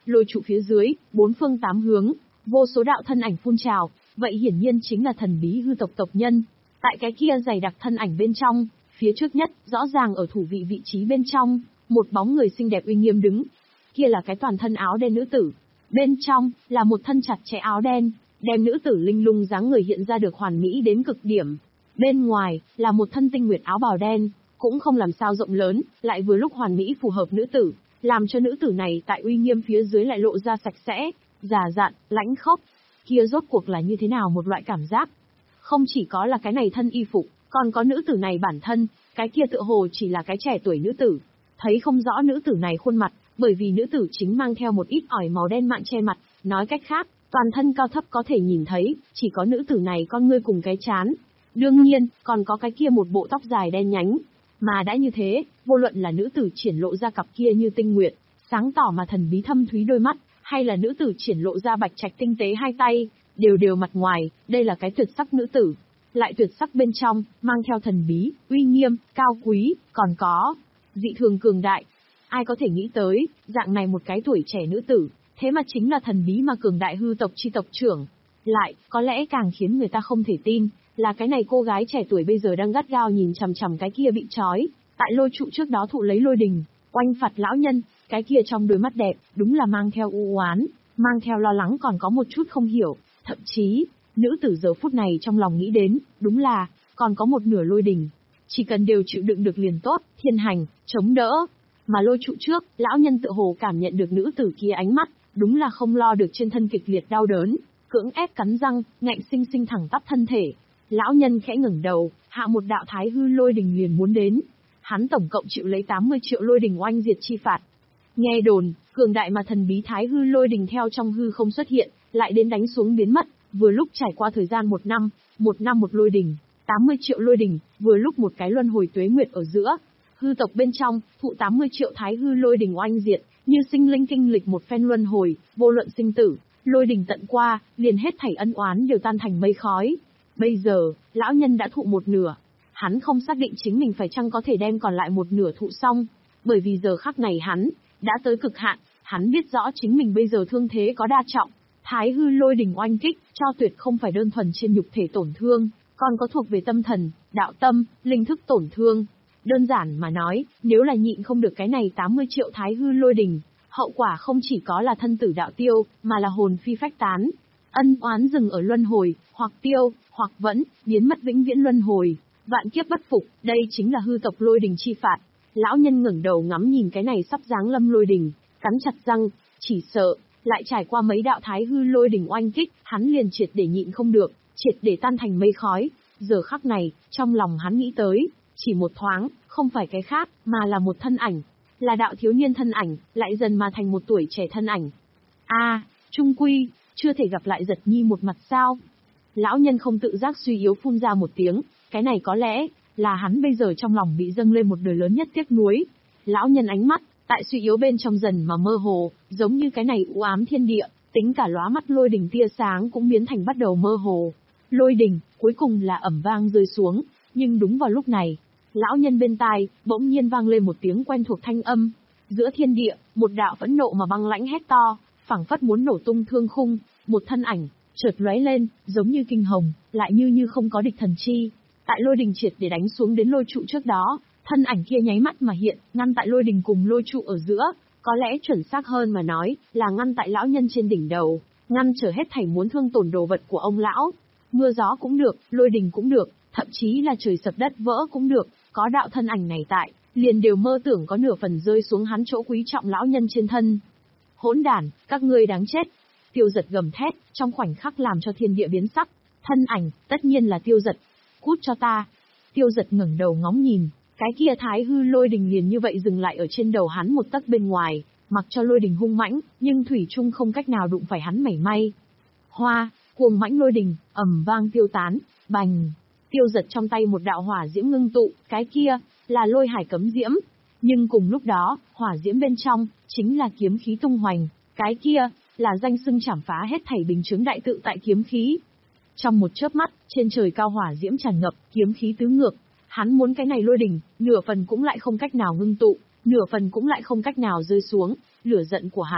lôi trụ phía dưới, bốn phương tám hướng, vô số đạo thân ảnh phun trào, vậy hiển nhiên chính là thần bí hư tộc tộc nhân. Tại cái kia dày đặc thân ảnh bên trong, phía trước nhất, rõ ràng ở thủ vị vị trí bên trong, một bóng người xinh đẹp uy nghiêm đứng. Kia là cái toàn thân áo đen nữ tử. Bên trong, là một thân chặt chẽ áo đen, đem nữ tử linh lung dáng người hiện ra được hoàn mỹ đến cực điểm. Bên ngoài, là một thân tinh nguyệt áo bào đen, cũng không làm sao rộng lớn, lại vừa lúc hoàn mỹ phù hợp nữ tử, làm cho nữ tử này tại uy nghiêm phía dưới lại lộ ra sạch sẽ, già dặn, lãnh khốc. Kia rốt cuộc là như thế nào một loại cảm giác? Không chỉ có là cái này thân y phục, còn có nữ tử này bản thân, cái kia tựa hồ chỉ là cái trẻ tuổi nữ tử. Thấy không rõ nữ tử này khuôn mặt, bởi vì nữ tử chính mang theo một ít ỏi màu đen mạn che mặt, nói cách khác, toàn thân cao thấp có thể nhìn thấy, chỉ có nữ tử này con ngươi cùng cái trán. Đương nhiên, còn có cái kia một bộ tóc dài đen nhánh. Mà đã như thế, vô luận là nữ tử triển lộ ra cặp kia như tinh nguyệt, sáng tỏ mà thần bí thâm thúy đôi mắt, hay là nữ tử triển lộ ra bạch trạch tinh tế hai tay, đều đều mặt ngoài, đây là cái tuyệt sắc nữ tử. Lại tuyệt sắc bên trong, mang theo thần bí, uy nghiêm, cao quý, còn có dị thường cường đại. Ai có thể nghĩ tới, dạng này một cái tuổi trẻ nữ tử, thế mà chính là thần bí mà cường đại hư tộc chi tộc trưởng. Lại, có lẽ càng khiến người ta không thể tin, là cái này cô gái trẻ tuổi bây giờ đang gắt gao nhìn chằm chằm cái kia bị trói, tại lôi trụ trước đó thụ lấy lôi đình, oanh phạt lão nhân, cái kia trong đôi mắt đẹp, đúng là mang theo u oán, mang theo lo lắng còn có một chút không hiểu, thậm chí, nữ tử giờ phút này trong lòng nghĩ đến, đúng là, còn có một nửa lôi đình. Chỉ cần đều chịu đựng được liền tốt, thiên hành, chống đỡ. Mà lôi trụ trước, lão nhân tự hồ cảm nhận được nữ tử kia ánh mắt, đúng là không lo được trên thân kịch liệt đau đớn, cưỡng ép cắn răng, ngạnh sinh sinh thẳng tắp thân thể. Lão nhân khẽ ngẩng đầu, hạ một đạo thái hư lôi đình liền muốn đến. Hắn tổng cộng chịu lấy tám mươi triệu lôi đình oanh diệt chi phạt. Nghe đồn, cường đại mà thần bí thái hư lôi đình theo trong hư không xuất hiện, lại đến đánh xuống biến mất, vừa lúc trải qua thời gian một năm, một năm một lôi đình, tám mươi triệu lôi đình, vừa lúc một cái luân hồi tuế nguyệt ở giữa. Hư tộc bên trong, thụ tám mươi triệu thái hư lôi đình oanh diệt, như sinh linh kinh lịch một phen luân hồi, vô luận sinh tử, lôi đình tận qua, liền hết thảy ân oán đều tan thành mây khói. Bây giờ, lão nhân đã thụ một nửa, hắn không xác định chính mình phải chăng có thể đem còn lại một nửa thụ xong, bởi vì giờ khắc này hắn đã tới cực hạn, hắn biết rõ chính mình bây giờ thương thế có đa trọng, thái hư lôi đình oanh kích, cho tuyệt không phải đơn thuần trên nhục thể tổn thương, còn có thuộc về tâm thần, đạo tâm, linh thức tổn thương. Đơn giản mà nói, nếu là nhịn không được cái này tám mươi triệu thái hư lôi đình, hậu quả không chỉ có là thân tử đạo tiêu, mà là hồn phi phách tán. Ân oán dừng ở luân hồi, hoặc tiêu, hoặc vẫn, biến mất vĩnh viễn luân hồi, vạn kiếp bất phục, đây chính là hư tộc lôi đình chi phạt. Lão nhân ngẩng đầu ngắm nhìn cái này sắp giáng lâm lôi đình, cắn chặt răng, chỉ sợ, lại trải qua mấy đạo thái hư lôi đình oanh kích, hắn liền triệt để nhịn không được, triệt để tan thành mây khói. Giờ khắc này, trong lòng hắn nghĩ tới, chỉ một thoáng, không phải cái khác, mà là một thân ảnh, là đạo thiếu niên thân ảnh, lại dần mà thành một tuổi trẻ thân ảnh. A, à, trung quy, chưa thể gặp lại Giật Nhi một mặt sao? Lão nhân không tự giác suy yếu phun ra một tiếng, cái này có lẽ là hắn bây giờ trong lòng bị dâng lên một đời lớn nhất tiếc nuối. Lão nhân ánh mắt, tại suy yếu bên trong dần mà mơ hồ, giống như cái này u ám thiên địa, tính cả lóa mắt lôi đình tia sáng cũng biến thành bắt đầu mơ hồ. Lôi đình, cuối cùng là ầm vang rơi xuống, nhưng đúng vào lúc này, lão nhân bên tai, bỗng nhiên vang lên một tiếng quen thuộc thanh âm. Giữa thiên địa, một đạo phẫn nộ mà băng lãnh hét to, phảng phất muốn nổ tung thương khung, một thân ảnh, chợt lóe lên, giống như kinh hồng, lại như như không có địch thần chi. Tại lôi đình triệt để đánh xuống đến lôi trụ trước đó, thân ảnh kia nháy mắt mà hiện, ngăn tại lôi đình cùng lôi trụ ở giữa, có lẽ chuẩn xác hơn mà nói, là ngăn tại lão nhân trên đỉnh đầu, ngăn trở hết thảy muốn thương tổn đồ vật của ông lão. Mưa gió cũng được, lôi đình cũng được, thậm chí là trời sập đất vỡ cũng được, có đạo thân ảnh này tại, liền đều mơ tưởng có nửa phần rơi xuống hắn chỗ quý trọng lão nhân trên thân. Hỗn đản, các ngươi đáng chết. Tiêu Giật gầm thét, trong khoảnh khắc làm cho thiên địa biến sắc. Thân ảnh, tất nhiên là Tiêu Giật. Cút cho ta. Tiêu Giật ngẩng đầu ngóng nhìn, cái kia thái hư lôi đình liền như vậy dừng lại ở trên đầu hắn một tấc bên ngoài, mặc cho lôi đình hung mãnh, nhưng thủy chung không cách nào đụng phải hắn mảy may. Hoa, cuồng mãnh lôi đình, ầm vang tiêu tán, bành. Tiêu Giật trong tay một đạo hỏa diễm ngưng tụ, cái kia là lôi hải cấm diễm, nhưng cùng lúc đó, hỏa diễm bên trong chính là kiếm khí tung hoành, cái kia là danh xưng chảm phá hết thảy bình chứng đại tự tại kiếm khí. Trong một chớp mắt, trên trời cao hỏa diễm tràn ngập, kiếm khí tứ ngược, hắn muốn cái này lôi đỉnh, nửa phần cũng lại không cách nào ngưng tụ, nửa phần cũng lại không cách nào rơi xuống, lửa giận của hắn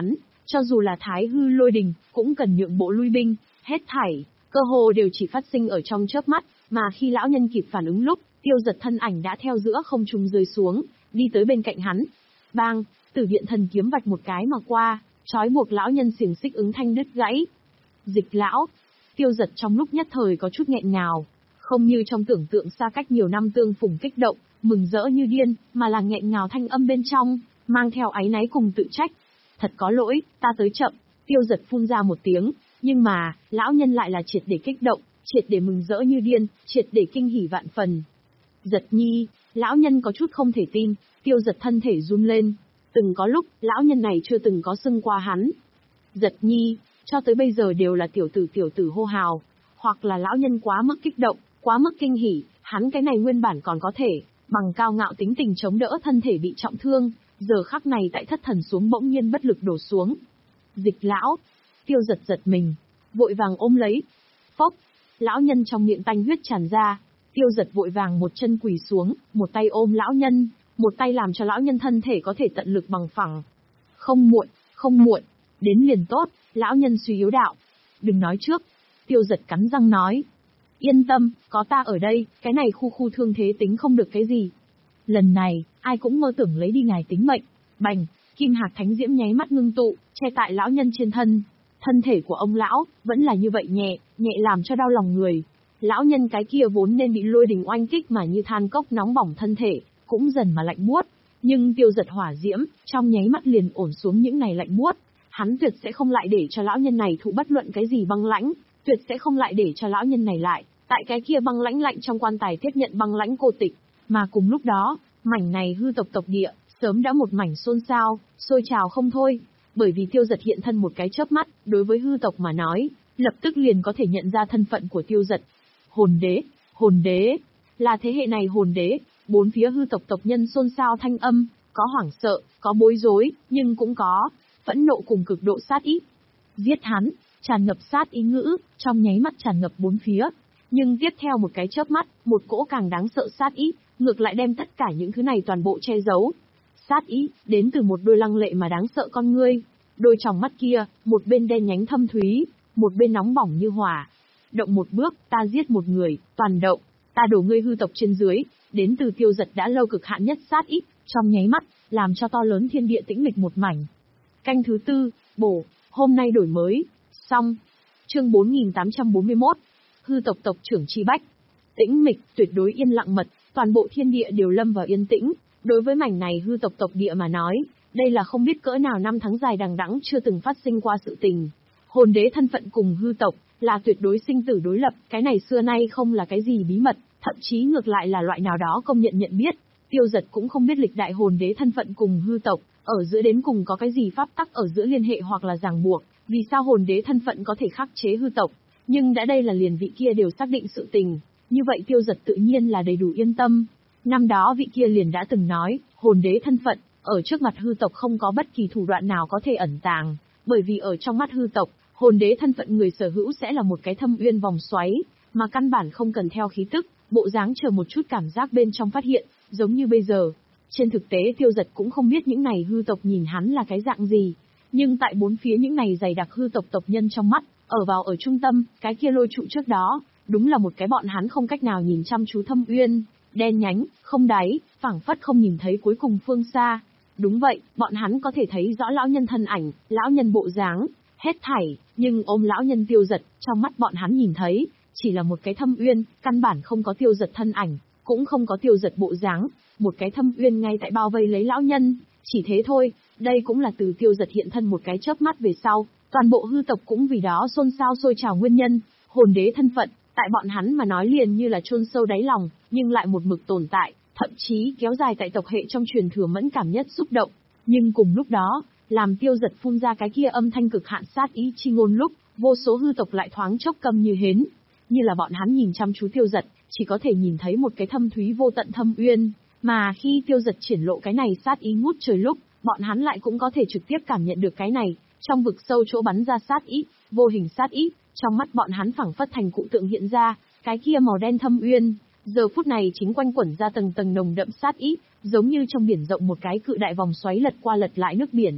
Cho dù là Thái Hư Lôi Đình, cũng cần nhượng bộ lui binh, hết thảy, cơ hồ đều chỉ phát sinh ở trong chớp mắt, mà khi lão nhân kịp phản ứng lúc, Tiêu Giật thân ảnh đã theo giữa không trung rơi xuống, đi tới bên cạnh hắn. Bang, Tử Điện Thần kiếm vạch một cái mà qua, trói buộc lão nhân xiềng xích ứng thanh đứt gãy. Dịch lão, Tiêu Giật trong lúc nhất thời có chút nghẹn ngào, không như trong tưởng tượng xa cách nhiều năm tương phùng kích động, mừng rỡ như điên, mà là nghẹn ngào thanh âm bên trong, mang theo áy náy cùng tự trách. Thật có lỗi, ta tới chậm. Tiêu Giật phun ra một tiếng, nhưng mà, lão nhân lại là triệt để kích động, triệt để mừng rỡ như điên, triệt để kinh hỉ vạn phần. Giật nhi, lão nhân có chút không thể tin, Tiêu Giật thân thể run lên. Từng có lúc, lão nhân này chưa từng có xưng qua hắn. Giật nhi, cho tới bây giờ đều là tiểu tử tiểu tử hô hào, hoặc là lão nhân quá mức kích động, quá mức kinh hỉ, hắn cái này nguyên bản còn có thể, bằng cao ngạo tính tình chống đỡ thân thể bị trọng thương, giờ khắc này tại thất thần xuống bỗng nhiên bất lực đổ xuống. Dịch lão, Tiêu Giật giật mình, vội vàng ôm lấy. Phốc, lão nhân trong miệng tanh huyết tràn ra, Tiêu Giật vội vàng một chân quỳ xuống, một tay ôm lão nhân, một tay làm cho lão nhân thân thể có thể tận lực bằng phẳng. Không muộn, không muộn, đến liền tốt, lão nhân suy yếu đạo. Đừng nói trước, Tiêu Giật cắn răng nói. Yên tâm, có ta ở đây, cái này khu khu thương thế tính không được cái gì. Lần này, ai cũng mơ tưởng lấy đi ngài tính mệnh. Bành, kim hạc thánh diễm nháy mắt ngưng tụ, che tại lão nhân trên thân. Thân thể của ông lão, vẫn là như vậy nhẹ, nhẹ làm cho đau lòng người. Lão nhân cái kia vốn nên bị lôi đình oanh kích mà như than cốc nóng bỏng thân thể, cũng dần mà lạnh buốt. Nhưng Tiêu Giật hỏa diễm, trong nháy mắt liền ổn xuống những này lạnh buốt. Hắn tuyệt sẽ không lại để cho lão nhân này thụ bất luận cái gì băng lãnh, tuyệt sẽ không lại để cho lão nhân này lại, tại cái kia băng lãnh lạnh trong quan tài tiếp nhận băng lãnh cô tịch. Mà cùng lúc đó, mảnh này hư tộc tộc địa, sớm đã một mảnh xôn xao, sôi trào không thôi. Bởi vì Tiêu Giật hiện thân một cái chớp mắt, đối với hư tộc mà nói, lập tức liền có thể nhận ra thân phận của Tiêu Giật. Hồn đế, hồn đế, là thế hệ này hồn đế, bốn phía hư tộc tộc nhân xôn xao thanh âm, có hoảng sợ, có bối rối, nhưng cũng có phẫn nộ cùng cực độ sát ý. Giết hắn, tràn ngập sát ý ngữ, trong nháy mắt tràn ngập bốn phía. Nhưng tiếp theo một cái chớp mắt, một cỗ càng đáng sợ sát ý, ngược lại đem tất cả những thứ này toàn bộ che giấu. Sát ý, đến từ một đôi lăng lệ mà đáng sợ con ngươi. Đôi tròng mắt kia, một bên đen nhánh thâm thúy, một bên nóng bỏng như hỏa. Động một bước, ta giết một người, toàn động, ta đổ ngươi hư tộc trên dưới, đến từ Tiêu Giật đã lâu cực hạn nhất sát ý, trong nháy mắt, làm cho to lớn thiên địa tĩnh mịch một mảnh. Canh thứ tư, bổ, hôm nay đổi mới, xong. Chương bốn nghìn tám trăm bốn mươi mốt, hư tộc tộc trưởng Chi Bách. Tĩnh mịch, tuyệt đối yên lặng mật, toàn bộ thiên địa đều lâm vào yên tĩnh. Đối với mảnh này hư tộc tộc địa mà nói, đây là không biết cỡ nào năm tháng dài đằng đẵng chưa từng phát sinh qua sự tình. Hồn đế thân phận cùng hư tộc, là tuyệt đối sinh tử đối lập, cái này xưa nay không là cái gì bí mật, thậm chí ngược lại là loại nào đó công nhận nhận biết. Tiêu Giật cũng không biết lịch đại hồn đế thân phận cùng hư tộc, ở giữa đến cùng có cái gì pháp tắc ở giữa liên hệ hoặc là ràng buộc, vì sao hồn đế thân phận có thể khắc chế hư tộc. Nhưng đã đây là liền vị kia đều xác định sự tình, như vậy Tiêu Giật tự nhiên là đầy đủ yên tâm. Năm đó vị kia liền đã từng nói, hồn đế thân phận, ở trước mặt hư tộc không có bất kỳ thủ đoạn nào có thể ẩn tàng, bởi vì ở trong mắt hư tộc, hồn đế thân phận người sở hữu sẽ là một cái thâm uyên vòng xoáy, mà căn bản không cần theo khí tức, bộ dáng chờ một chút cảm giác bên trong phát hiện, giống như bây giờ. Trên thực tế Tiêu Giật cũng không biết những này hư tộc nhìn hắn là cái dạng gì, nhưng tại bốn phía những này dày đặc hư tộc tộc nhân trong mắt, ở vào ở trung tâm, cái kia lôi trụ trước đó, đúng là một cái bọn hắn không cách nào nhìn chăm chú thâm uyên, đen nhánh, không đáy, phảng phất không nhìn thấy cuối cùng phương xa. Đúng vậy, bọn hắn có thể thấy rõ lão nhân thân ảnh, lão nhân bộ dáng, hết thảy, nhưng ôm lão nhân Tiêu Giật, trong mắt bọn hắn nhìn thấy, chỉ là một cái thâm uyên, căn bản không có Tiêu Giật thân ảnh, cũng không có Tiêu Giật bộ dáng, một cái thâm uyên ngay tại bao vây lấy lão nhân, chỉ thế thôi. Đây cũng là từ Tiêu Giật hiện thân một cái chớp mắt về sau, toàn bộ hư tộc cũng vì đó xôn xao sôi trào nguyên nhân. Hồn đế thân phận, tại bọn hắn mà nói liền như là chôn sâu đáy lòng, nhưng lại một mực tồn tại, thậm chí kéo dài tại tộc hệ trong truyền thừa mẫn cảm nhất xúc động. Nhưng cùng lúc đó, làm Tiêu Giật phun ra cái kia âm thanh cực hạn sát ý chi ngôn lúc, vô số hư tộc lại thoáng chốc câm như hến. Như là bọn hắn nhìn chăm chú Tiêu Giật, chỉ có thể nhìn thấy một cái thâm thúy vô tận thâm uyên, mà khi Tiêu Giật triển lộ cái này sát ý ngút trời lúc, bọn hắn lại cũng có thể trực tiếp cảm nhận được cái này, trong vực sâu chỗ bắn ra sát ý, vô hình sát ý, trong mắt bọn hắn phảng phất thành cụ tượng hiện ra, cái kia màu đen thâm uyên, giờ phút này chính quanh quẩn ra tầng tầng nồng đậm sát ý, giống như trong biển rộng một cái cự đại vòng xoáy lật qua lật lại nước biển.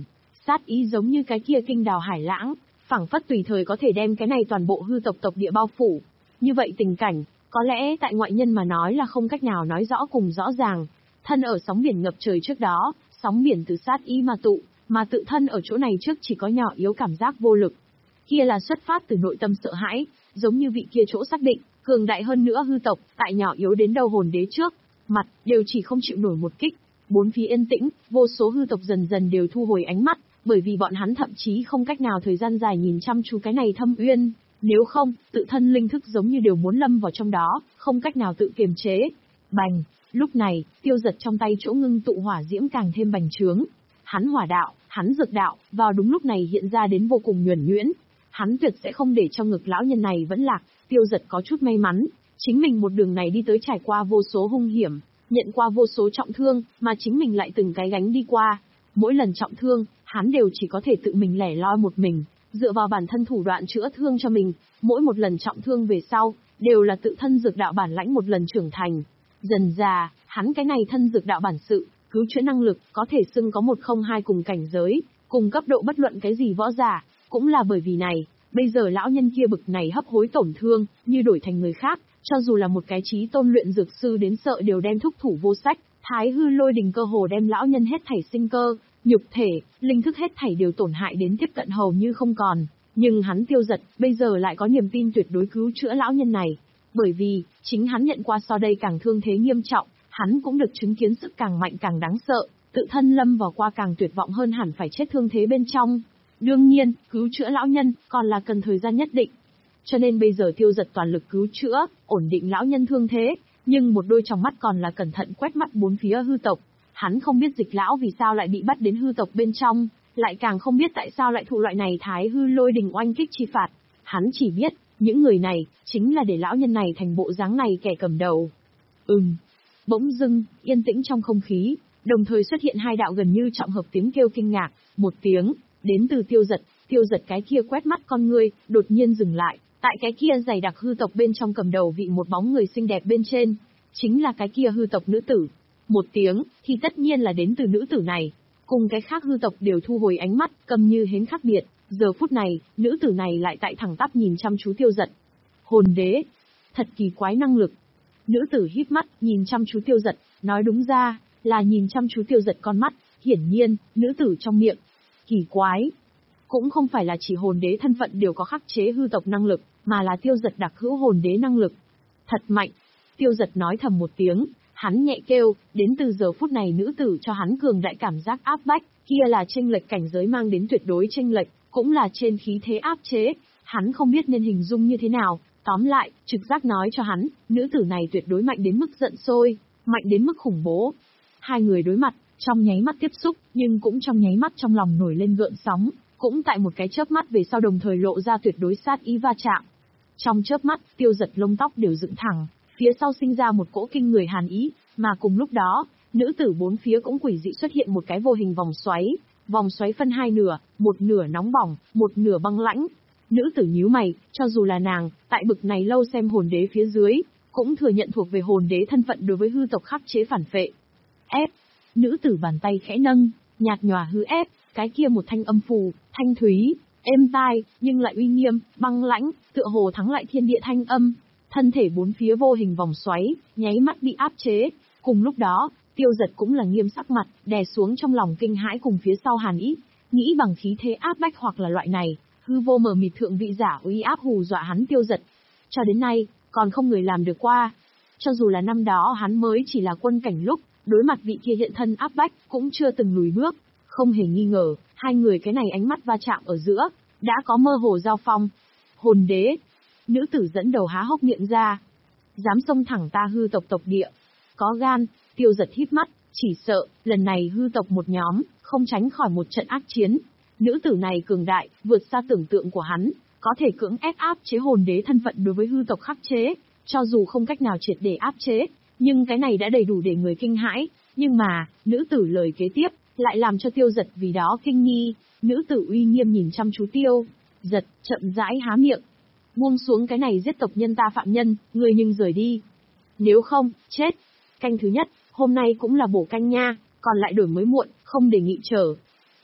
sát ý giống như cái kia kinh đào hải lãng, phảng phất tùy thời có thể đem cái này toàn bộ hư tộc tộc địa bao phủ. Như vậy tình cảnh, có lẽ tại ngoại nhân mà nói là không cách nào nói rõ cùng rõ ràng. Thân ở sóng biển ngập trời trước đó, sóng biển từ sát ý mà tụ, mà tự thân ở chỗ này trước chỉ có nhỏ yếu cảm giác vô lực. Kia là xuất phát từ nội tâm sợ hãi, giống như vị kia chỗ xác định, cường đại hơn nữa hư tộc, tại nhỏ yếu đến đầu hồn đế trước, mặt, đều chỉ không chịu nổi một kích. Bốn phía yên tĩnh, vô số hư tộc dần dần đều thu hồi ánh mắt, bởi vì bọn hắn thậm chí không cách nào thời gian dài nhìn chăm chú cái này thâm uyên, nếu không, tự thân linh thức giống như đều muốn lâm vào trong đó, không cách nào tự kiềm chế. Bành, lúc này, Tiêu Dật trong tay chỗ ngưng tụ hỏa diễm càng thêm bành trướng. Hắn hỏa đạo, hắn dược đạo, vào đúng lúc này hiện ra đến vô cùng nhuần nhuyễn. Hắn tuyệt sẽ không để cho ngực lão nhân này vẫn lạc. Tiêu Dật có chút may mắn, chính mình một đường này đi tới trải qua vô số hung hiểm, nhận qua vô số trọng thương, mà chính mình lại từng cái gánh đi qua. Mỗi lần trọng thương, hắn đều chỉ có thể tự mình lẻ loi một mình, dựa vào bản thân thủ đoạn chữa thương cho mình. Mỗi một lần trọng thương về sau, đều là tự thân dược đạo bản lãnh một lần trưởng thành. Dần già, hắn cái này thân dược đạo bản sự, cứu chữa năng lực, có thể xưng có một không hai cùng cảnh giới, cùng cấp độ bất luận cái gì võ giả. Cũng là bởi vì này, bây giờ lão nhân kia bực này hấp hối tổn thương, như đổi thành người khác, cho dù là một cái trí tôn luyện dược sư đến sợ đều đem thúc thủ vô sách. Thái hư lôi đình cơ hồ đem lão nhân hết thảy sinh cơ, nhục thể, linh thức hết thảy đều tổn hại đến tiếp cận hầu như không còn. Nhưng hắn Tiêu Dật, bây giờ lại có niềm tin tuyệt đối cứu chữa lão nhân này. Bởi vì, chính hắn nhận qua so đây càng thương thế nghiêm trọng, hắn cũng được chứng kiến sức càng mạnh càng đáng sợ, tự thân lâm vào qua càng tuyệt vọng hơn hẳn phải chết thương thế bên trong. Đương nhiên, cứu chữa lão nhân, còn là cần thời gian nhất định. Cho nên bây giờ Tiêu Dật toàn lực cứu chữa, ổn định lão nhân thương thế, nhưng một đôi tròng mắt còn là cẩn thận quét mắt bốn phía hư tộc. Hắn không biết dịch lão vì sao lại bị bắt đến hư tộc bên trong, lại càng không biết tại sao lại thụ loại này thái hư lôi đình oanh kích chi phạt. Hắn chỉ biết, những người này, chính là để lão nhân này thành bộ dáng này kẻ cầm đầu. Ừm. Bỗng dưng, yên tĩnh trong không khí, đồng thời xuất hiện hai đạo gần như trọng hợp tiếng kêu kinh ngạc, một tiếng, đến từ Tiêu Dật. Tiêu Dật cái kia quét mắt con ngươi, đột nhiên dừng lại, tại cái kia dày đặc hư tộc bên trong cầm đầu vị một bóng người xinh đẹp bên trên, chính là cái kia hư tộc nữ tử. Một tiếng, thì tất nhiên là đến từ nữ tử này, cùng cái khác hư tộc đều thu hồi ánh mắt, cầm như hến khác biệt. Giờ phút này, nữ tử này lại tại thẳng tắp nhìn chăm chú Tiêu Dật. Hồn đế, thật kỳ quái năng lực. Nữ tử híp mắt, nhìn chăm chú Tiêu Dật, nói đúng ra, là nhìn chăm chú Tiêu Dật con mắt. Hiển nhiên, nữ tử trong miệng, kỳ quái, cũng không phải là chỉ hồn đế thân phận đều có khắc chế hư tộc năng lực, mà là Tiêu Dật đặc hữu hồn đế năng lực. Thật mạnh. Tiêu Dật nói thầm một tiếng, hắn nhẹ kêu, đến từ giờ phút này nữ tử cho hắn cường đại cảm giác áp bách, kia là chênh lệch cảnh giới mang đến tuyệt đối chênh lệch, cũng là trên khí thế áp chế, hắn không biết nên hình dung như thế nào. Tóm lại, trực giác nói cho hắn, nữ tử này tuyệt đối mạnh đến mức giận sôi, mạnh đến mức khủng bố. Hai người đối mặt, trong nháy mắt tiếp xúc, nhưng cũng trong nháy mắt trong lòng nổi lên gợn sóng, cũng tại một cái chớp mắt về sau đồng thời lộ ra tuyệt đối sát ý va chạm. Trong chớp mắt, Tiêu Dật lông tóc đều dựng thẳng, phía sau sinh ra một cỗ kinh người hàn ý, mà cùng lúc đó, nữ tử bốn phía cũng quỷ dị xuất hiện một cái vô hình vòng xoáy, vòng xoáy phân hai nửa, một nửa nóng bỏng, một nửa băng lãnh. Nữ tử nhíu mày, cho dù là nàng, tại bực này lâu xem hồn đế phía dưới, cũng thừa nhận thuộc về hồn đế thân phận đối với hư tộc khắc chế phản phệ. Ép, nữ tử bàn tay khẽ nâng, nhạt nhòa hư ép, cái kia một thanh âm phù, thanh thúy, êm tai, nhưng lại uy nghiêm, băng lãnh, tựa hồ thắng lại thiên địa thanh âm. Thân thể bốn phía vô hình vòng xoáy, nháy mắt bị áp chế. Cùng lúc đó, Tiêu Dật cũng là nghiêm sắc mặt, đè xuống trong lòng kinh hãi cùng phía sau hàn ý, nghĩ bằng khí thế áp bách hoặc là loại này, hư vô mờ mịt thượng vị giả uy áp hù dọa hắn Tiêu Dật. Cho đến nay, còn không người làm được qua. Cho dù là năm đó hắn mới chỉ là quân cảnh lúc, đối mặt vị kia hiện thân áp bách, cũng chưa từng lùi bước. Không hề nghi ngờ, hai người cái này ánh mắt va chạm ở giữa, đã có mơ hồ giao phong. Hồn đế, nữ tử dẫn đầu há hốc miệng ra. Dám xông thẳng ta hư tộc tộc địa. Có gan, Tiêu Dật híp mắt, chỉ sợ, lần này hư tộc một nhóm, không tránh khỏi một trận ác chiến. Nữ tử này cường đại, vượt xa tưởng tượng của hắn, có thể cưỡng ép áp chế hồn đế thân phận đối với hư tộc khắc chế, cho dù không cách nào triệt để áp chế, nhưng cái này đã đầy đủ để người kinh hãi. Nhưng mà, nữ tử lời kế tiếp, lại làm cho Tiêu Dật vì đó kinh nghi. Nữ tử uy nghiêm nhìn chăm chú Tiêu Dật, chậm rãi há miệng. Buông xuống cái này giết tộc nhân ta phạm nhân, người nhưng rời đi. Nếu không, chết. Canh thứ nhất, hôm nay cũng là bổ canh nha, còn lại đổi mới muộn, không đề nghị chờ.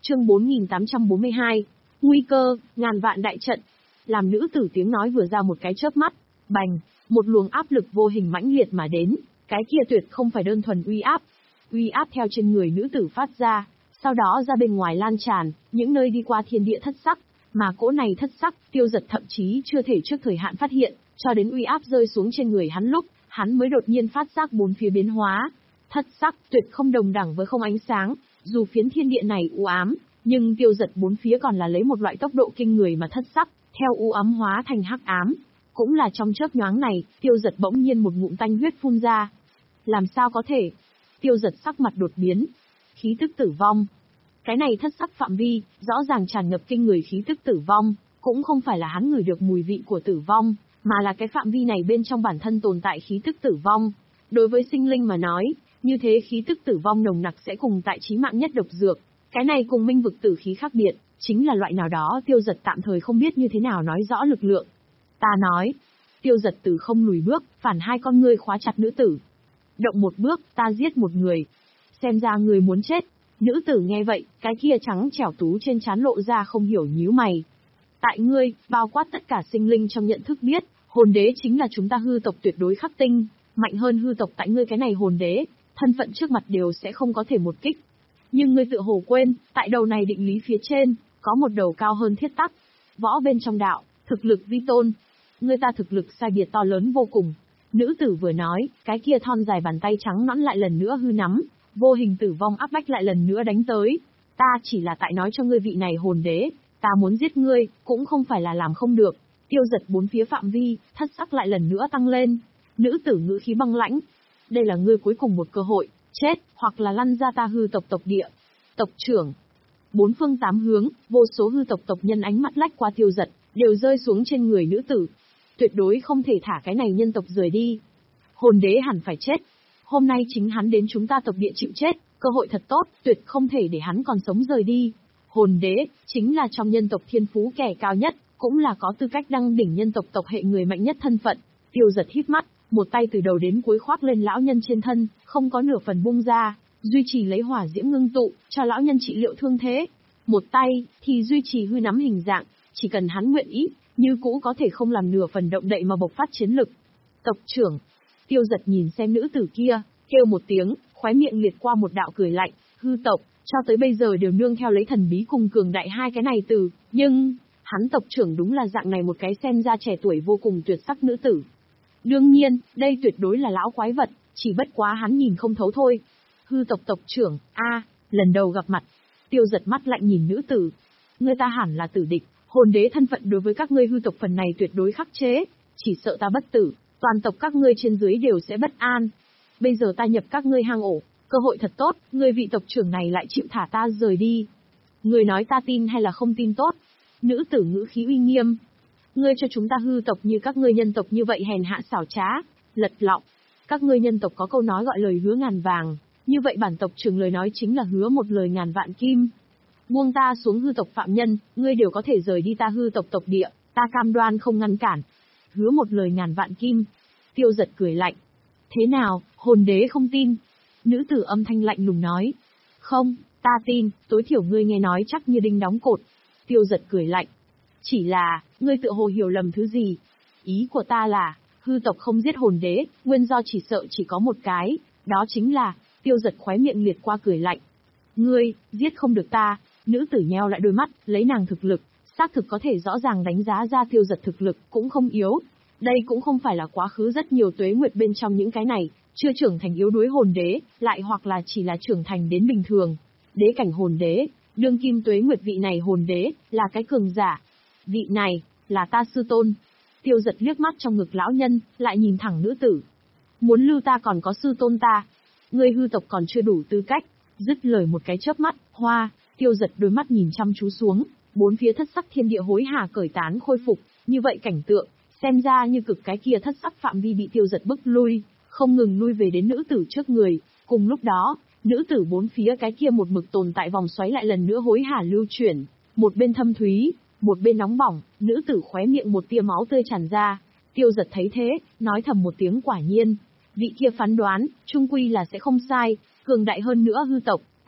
Chương bốn nghìn tám trăm bốn mươi hai. Nguy cơ, ngàn vạn đại trận. Làm nữ tử tiếng nói vừa ra một cái chớp mắt, bành, một luồng áp lực vô hình mãnh liệt mà đến, cái kia tuyệt không phải đơn thuần uy áp. Uy áp theo trên người nữ tử phát ra, sau đó ra bên ngoài lan tràn, những nơi đi qua thiên địa thất sắc, mà cỗ này thất sắc, Tiêu Dật thậm chí chưa thể trước thời hạn phát hiện, cho đến uy áp rơi xuống trên người hắn lúc, hắn mới đột nhiên phát giác bốn phía biến hóa. Thất sắc, tuyệt không đồng đẳng với không ánh sáng, dù phiến thiên địa này u ám, nhưng Tiêu Dật bốn phía còn là lấy một loại tốc độ kinh người mà thất sắc, theo u ám hóa thành hắc ám. Cũng là trong chớp nhoáng này, Tiêu Dật bỗng nhiên một ngụm tanh huyết phun ra. Làm sao có thể? Tiêu Dật sắc mặt đột biến. Khí tức tử vong. Cái này thất sắc phạm vi, rõ ràng tràn ngập kinh người khí tức tử vong, cũng không phải là hắn ngửi được mùi vị của tử vong, mà là cái phạm vi này bên trong bản thân tồn tại khí tức tử vong. Đối với sinh linh mà nói, như thế khí tức tử vong nồng nặc sẽ cùng tại chí mạng nhất độc dược. Cái này cùng minh vực tử khí khác biệt, chính là loại nào đó Tiêu Dật tạm thời không biết như thế nào nói rõ lực lượng. Ta nói, Tiêu Dật từ không lùi bước, phản hai con ngươi khóa chặt nữ tử. Động một bước, ta giết một người. Xem ra người muốn chết. Nữ tử nghe vậy, cái kia trắng trẻo tú trên trán lộ ra không hiểu nhíu mày. Tại ngươi, bao quát tất cả sinh linh trong nhận thức biết, hồn đế chính là chúng ta hư tộc tuyệt đối khắc tinh, mạnh hơn hư tộc tại ngươi cái này hồn đế, thân phận trước mặt đều sẽ không có thể một kích. Nhưng ngươi tự hồ quên, tại đầu này định lý phía trên, có một đầu cao hơn thiết tắc. Võ bên trong đạo, thực lực vi tôn. Ngươi ta thực lực sai biệt to lớn vô cùng. Nữ tử vừa nói, cái kia thon dài bàn tay trắng nõn lại lần nữa hư nắm, vô hình tử vong áp bách lại lần nữa đánh tới. Ta chỉ là tại nói cho ngươi vị này hồn đế, ta muốn giết ngươi, cũng không phải là làm không được. Tiêu Dật bốn phía phạm vi, thất sắc lại lần nữa tăng lên. Nữ tử ngữ khí băng lãnh. Đây là ngươi cuối cùng một cơ hội, chết, hoặc là lăn ra ta hư tộc tộc địa. Tộc trưởng. Bốn phương tám hướng, vô số hư tộc tộc nhân ánh mắt lách qua Tiêu Dật, đều rơi xuống trên người nữ tử. Tuyệt đối không thể thả cái này nhân tộc rời đi. Hồn đế hẳn phải chết. Hôm nay chính hắn đến chúng ta tộc địa chịu chết, cơ hội thật tốt, tuyệt không thể để hắn còn sống rời đi. Hồn đế, chính là trong nhân tộc thiên phú kẻ cao nhất, cũng là có tư cách đăng đỉnh nhân tộc tộc hệ người mạnh nhất thân phận. Tiêu Dật hít mắt, một tay từ đầu đến cuối khoác lên lão nhân trên thân, không có nửa phần bung ra, duy trì lấy hỏa diễm ngưng tụ, cho lão nhân trị liệu thương thế. Một tay, thì duy trì hư nắm hình dạng, chỉ cần hắn nguyện ý, như cũ có thể không làm nửa phần động đậy mà bộc phát chiến lực. Tộc trưởng. Tiêu Dật nhìn xem nữ tử kia, kêu một tiếng, khóe miệng liệt qua một đạo cười lạnh, hư tộc, cho tới bây giờ đều nương theo lấy thần bí cùng cường đại hai cái này từ, nhưng, hắn tộc trưởng đúng là dạng này một cái xem ra trẻ tuổi vô cùng tuyệt sắc nữ tử. Đương nhiên, đây tuyệt đối là lão quái vật, chỉ bất quá hắn nhìn không thấu thôi. Hư tộc tộc trưởng, a, lần đầu gặp mặt. Tiêu Dật mắt lạnh nhìn nữ tử. Ngươi ta hẳn là tử địch, hồn đế thân phận đối với các ngươi hư tộc phần này tuyệt đối khắc chế, chỉ sợ ta bất tử, toàn tộc các ngươi trên dưới đều sẽ bất an. Bây giờ ta nhập các ngươi hang ổ, cơ hội thật tốt, ngươi vị tộc trưởng này lại chịu thả ta rời đi. Ngươi nói ta tin hay là không tin tốt? Nữ tử ngữ khí uy nghiêm. Ngươi cho chúng ta hư tộc như các ngươi nhân tộc như vậy hèn hạ xảo trá, lật lọng. Các ngươi nhân tộc có câu nói gọi lời hứa ngàn vàng, như vậy bản tộc trưởng lời nói chính là hứa một lời ngàn vạn kim. Buông ta xuống hư tộc phạm nhân, ngươi đều có thể rời đi ta hư tộc tộc địa, ta cam đoan không ngăn cản. Hứa một lời ngàn vạn kim. Tiêu Dật cười lạnh. Thế nào, hồn đế không tin? Nữ tử âm thanh lạnh lùng nói. Không, ta tin, tối thiểu ngươi nghe nói chắc như đinh đóng cột. Tiêu Dật cười lạnh. Chỉ là, ngươi tự hồ hiểu lầm thứ gì? Ý của ta là, hư tộc không giết hồn đế, nguyên do chỉ sợ chỉ có một cái, đó chính là, Tiêu Dật khóe miệng liệt qua cười lạnh. Ngươi, giết không được ta. Nữ tử nheo lại đôi mắt, lấy nàng thực lực, xác thực có thể rõ ràng đánh giá ra Tiêu Dật thực lực cũng không yếu. Đây cũng không phải là quá khứ rất nhiều tuế nguyệt bên trong những cái này, chưa trưởng thành yếu đuối hồn đế, lại hoặc là chỉ là trưởng thành đến bình thường. Đế cảnh hồn đế, đương kim tuế nguyệt vị này hồn đế, là cái cường giả. Vị này, là ta sư tôn. Tiêu Dật liếc mắt trong ngực lão nhân, lại nhìn thẳng nữ tử. Muốn lưu ta còn có sư tôn ta. Ngươi hư tộc còn chưa đủ tư cách. Dứt lời một cái chớp mắt, hoa, Tiêu Dật đôi mắt nhìn chăm chú xuống, bốn phía thất sắc thiên địa hối hả cởi tán khôi phục, như vậy cảnh tượng, xem ra như cực cái kia thất sắc phạm vi bị Tiêu Dật bức lui, không ngừng lui về đến nữ tử trước người. Cùng lúc đó, nữ tử bốn phía cái kia một mực tồn tại vòng xoáy lại lần nữa hối hả lưu chuyển, một bên thâm thúy, một bên nóng bỏng, nữ tử khóe miệng một tia máu tươi tràn ra. Tiêu Dật thấy thế, nói thầm một tiếng quả nhiên, vị kia phán đoán, trung quy là sẽ không sai, cường đại hơn nữa hư tộc,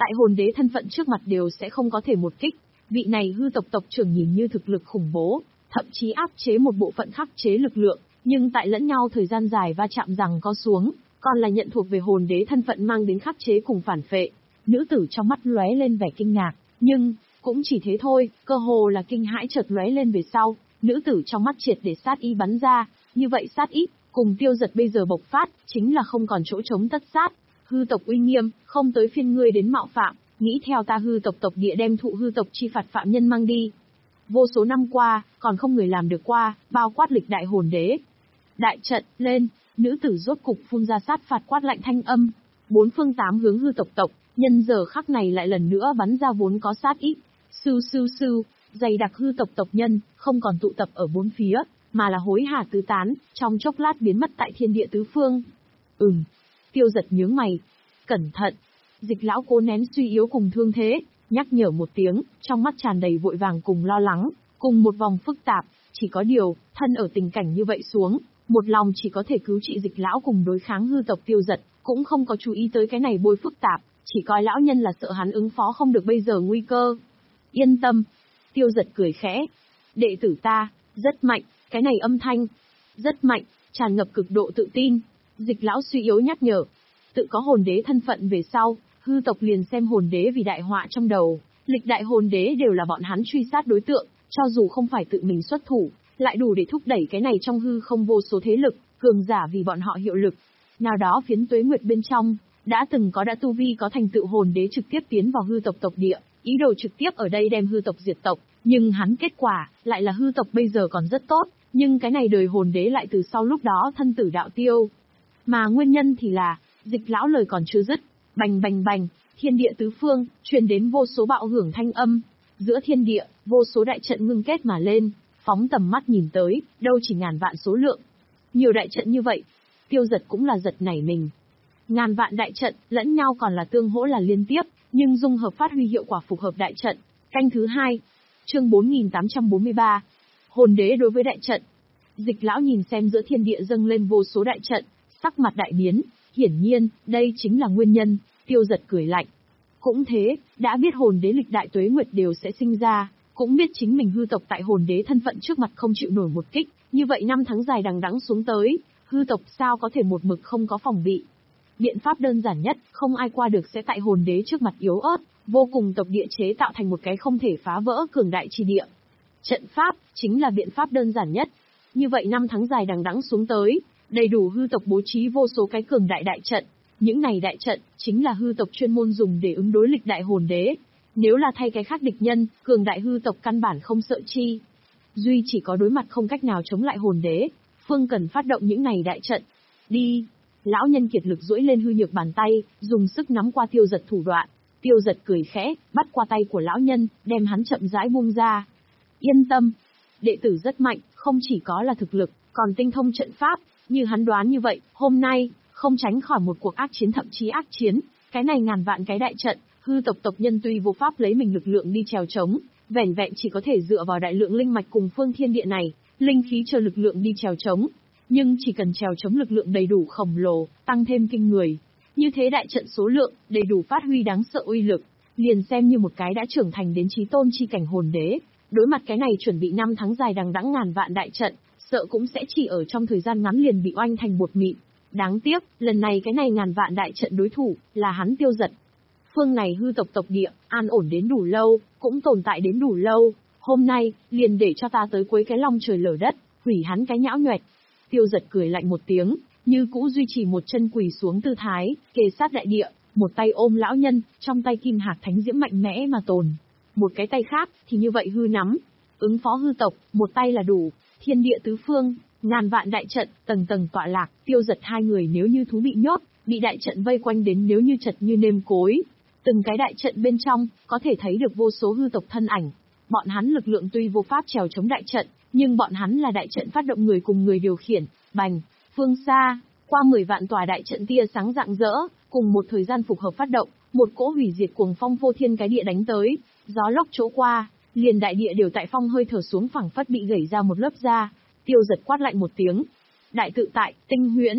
Tại hồn đế thân phận trước mặt đều sẽ không có thể một kích, vị này hư tộc tộc trưởng nhìn như thực lực khủng bố, thậm chí áp chế một bộ phận khắc chế lực lượng, nhưng tại lẫn nhau thời gian dài va chạm rằng có xuống, còn là nhận thuộc về hồn đế thân phận mang đến khắc chế cùng phản phệ. Nữ tử trong mắt lóe lên vẻ kinh ngạc, nhưng cũng chỉ thế thôi, cơ hồ là kinh hãi chợt lóe lên về sau, nữ tử trong mắt triệt để sát ý bắn ra, như vậy sát ý, cùng Tiêu Giật bây giờ bộc phát, chính là không còn chỗ chống tất sát. Hư tộc uy nghiêm, không tới phiên ngươi đến mạo phạm, nghĩ theo ta hư tộc tộc địa đem thụ hư tộc chi phạt phạm nhân mang đi. Vô số năm qua, còn không người làm được qua, bao quát lịch đại hồn đế. Đại trận, lên, nữ tử rốt cục phun ra sát phạt quát lạnh thanh âm. Bốn phương tám hướng hư tộc tộc, nhân giờ khắc này lại lần nữa bắn ra vốn có sát ý. Sưu sưu sưu, dày đặc hư tộc tộc nhân, không còn tụ tập ở bốn phía, mà là hối hả tứ tán, trong chốc lát biến mất tại thiên địa tứ phương. Ừm, Tiêu Giật nhướng mày. Cẩn thận. Dịch lão cố nén suy yếu cùng thương thế, nhắc nhở một tiếng, trong mắt tràn đầy vội vàng cùng lo lắng, cùng một vòng phức tạp, chỉ có điều, thân ở tình cảnh như vậy xuống, một lòng chỉ có thể cứu trị dịch lão cùng đối kháng hư tộc Tiêu Giật, cũng không có chú ý tới cái này bôi phức tạp, chỉ coi lão nhân là sợ hắn ứng phó không được bây giờ nguy cơ. Yên tâm. Tiêu Giật cười khẽ. Đệ tử ta, rất mạnh, cái này âm thanh, rất mạnh, tràn ngập cực độ tự tin. Dịch lão suy yếu nhắc nhở. Tự có hồn đế thân phận về sau, hư tộc liền xem hồn đế vì đại họa trong đầu, lịch đại hồn đế đều là bọn hắn truy sát đối tượng, cho dù không phải tự mình xuất thủ, lại đủ để thúc đẩy cái này trong hư không vô số thế lực, cường giả vì bọn họ hiệu lực. Nào đó phiến tuế nguyệt bên trong, đã từng có đã tu vi có thành tựu hồn đế trực tiếp tiến vào hư tộc tộc địa, ý đồ trực tiếp ở đây đem hư tộc diệt tộc, nhưng hắn kết quả, lại là hư tộc bây giờ còn rất tốt, nhưng cái này đời hồn đế lại từ sau lúc đó thân tử đạo tiêu. Mà nguyên nhân thì là, dịch lão lời còn chưa dứt, bành bành bành, thiên địa tứ phương, truyền đến vô số bạo hưởng thanh âm. Giữa thiên địa, vô số đại trận ngưng kết mà lên, phóng tầm mắt nhìn tới, đâu chỉ ngàn vạn số lượng. Nhiều đại trận như vậy, Tiêu Giật cũng là giật nảy mình. Ngàn vạn đại trận, lẫn nhau còn là tương hỗ là liên tiếp, nhưng dung hợp phát huy hiệu quả phục hợp đại trận. Canh thứ hai, chương bốn nghìn tám trăm bốn mươi ba, hồn đế đối với đại trận. Dịch lão nhìn xem giữa thiên địa dâng lên vô số đại trận, sắc mặt đại biến, hiển nhiên, đây chính là nguyên nhân. Tiêu Giật cười lạnh. Cũng thế, đã biết hồn đế lịch đại tuế nguyệt đều sẽ sinh ra, cũng biết chính mình hư tộc tại hồn đế thân phận trước mặt không chịu nổi một kích, như vậy năm tháng dài đằng đẵng xuống tới, hư tộc sao có thể một mực không có phòng bị. Biện pháp đơn giản nhất, không ai qua được sẽ tại hồn đế trước mặt yếu ớt, vô cùng tộc địa chế tạo thành một cái không thể phá vỡ cường đại chi địa. Trận pháp, chính là biện pháp đơn giản nhất. Như vậy năm tháng dài đằng đẵng xuống tới, đầy đủ hư tộc bố trí vô số cái cường đại đại trận. Những này đại trận, chính là hư tộc chuyên môn dùng để ứng đối lịch đại hồn đế. Nếu là thay cái khác địch nhân, cường đại hư tộc căn bản không sợ chi. Duy chỉ có đối mặt không cách nào chống lại hồn đế, phương cần phát động những này đại trận. Đi! Lão nhân kiệt lực duỗi lên hư nhược bàn tay, dùng sức nắm qua Tiêu Giật thủ đoạn. Tiêu Giật cười khẽ, bắt qua tay của lão nhân, đem hắn chậm rãi buông ra. Yên tâm! Đệ tử rất mạnh, không chỉ có là thực lực, còn tinh thông trận pháp. Như hắn đoán như vậy, hôm nay, không tránh khỏi một cuộc ác chiến thậm chí ác chiến. Cái này ngàn vạn cái đại trận, hư tộc tộc nhân tuy vô pháp lấy mình lực lượng đi trèo trống, vẻn vẹn chỉ có thể dựa vào đại lượng linh mạch cùng phương thiên địa này, linh khí chờ lực lượng đi trèo trống. Nhưng chỉ cần trèo trống lực lượng đầy đủ khổng lồ, tăng thêm kinh người. Như thế đại trận số lượng, đầy đủ phát huy đáng sợ uy lực, liền xem như một cái đã trưởng thành đến chí tôn chi cảnh hồn đế. Đối mặt cái này chuẩn bị năm tháng dài đằng đẵng ngàn vạn đại trận, sợ cũng sẽ chỉ ở trong thời gian ngắn liền bị oanh thành bột mịn. Đáng tiếc, lần này cái này ngàn vạn đại trận đối thủ, là hắn Tiêu Giật. Phương này hư tộc tộc địa, an ổn đến đủ lâu, cũng tồn tại đến đủ lâu. Hôm nay, liền để cho ta tới cuối cái long trời lở đất, hủy hắn cái nhão nhoẹt. Tiêu Giật cười lạnh một tiếng, như cũ duy trì một chân quỳ xuống tư thái, kề sát đại địa, một tay ôm lão nhân, trong tay kim hạc thánh diễm mạnh mẽ mà tồn. Một cái tay khác, thì như vậy hư nắm. Ứng phó hư tộc, một tay là đủ, thiên địa tứ phương. Ngàn vạn đại trận, tầng tầng tọa lạc, Tiêu Giật hai người nếu như thú bị nhốt, bị đại trận vây quanh đến nếu như chật như nêm cối. Từng cái đại trận bên trong, có thể thấy được vô số hư tộc thân ảnh. Bọn hắn lực lượng tuy vô pháp trèo chống đại trận, nhưng bọn hắn là đại trận phát động người cùng người điều khiển. Bành, phương xa, qua mười vạn tòa đại trận tia sáng rạng rỡ, cùng một thời gian phục hợp phát động, một cỗ hủy diệt cuồng phong vô thiên cái địa đánh tới, gió lốc chỗ qua, liền đại địa đều tại phong hơi thở xuống phẳng phất bị gẩy ra một lớp da. Tiêu Giật quát lạnh một tiếng. Đại tự tại, tinh huyễn.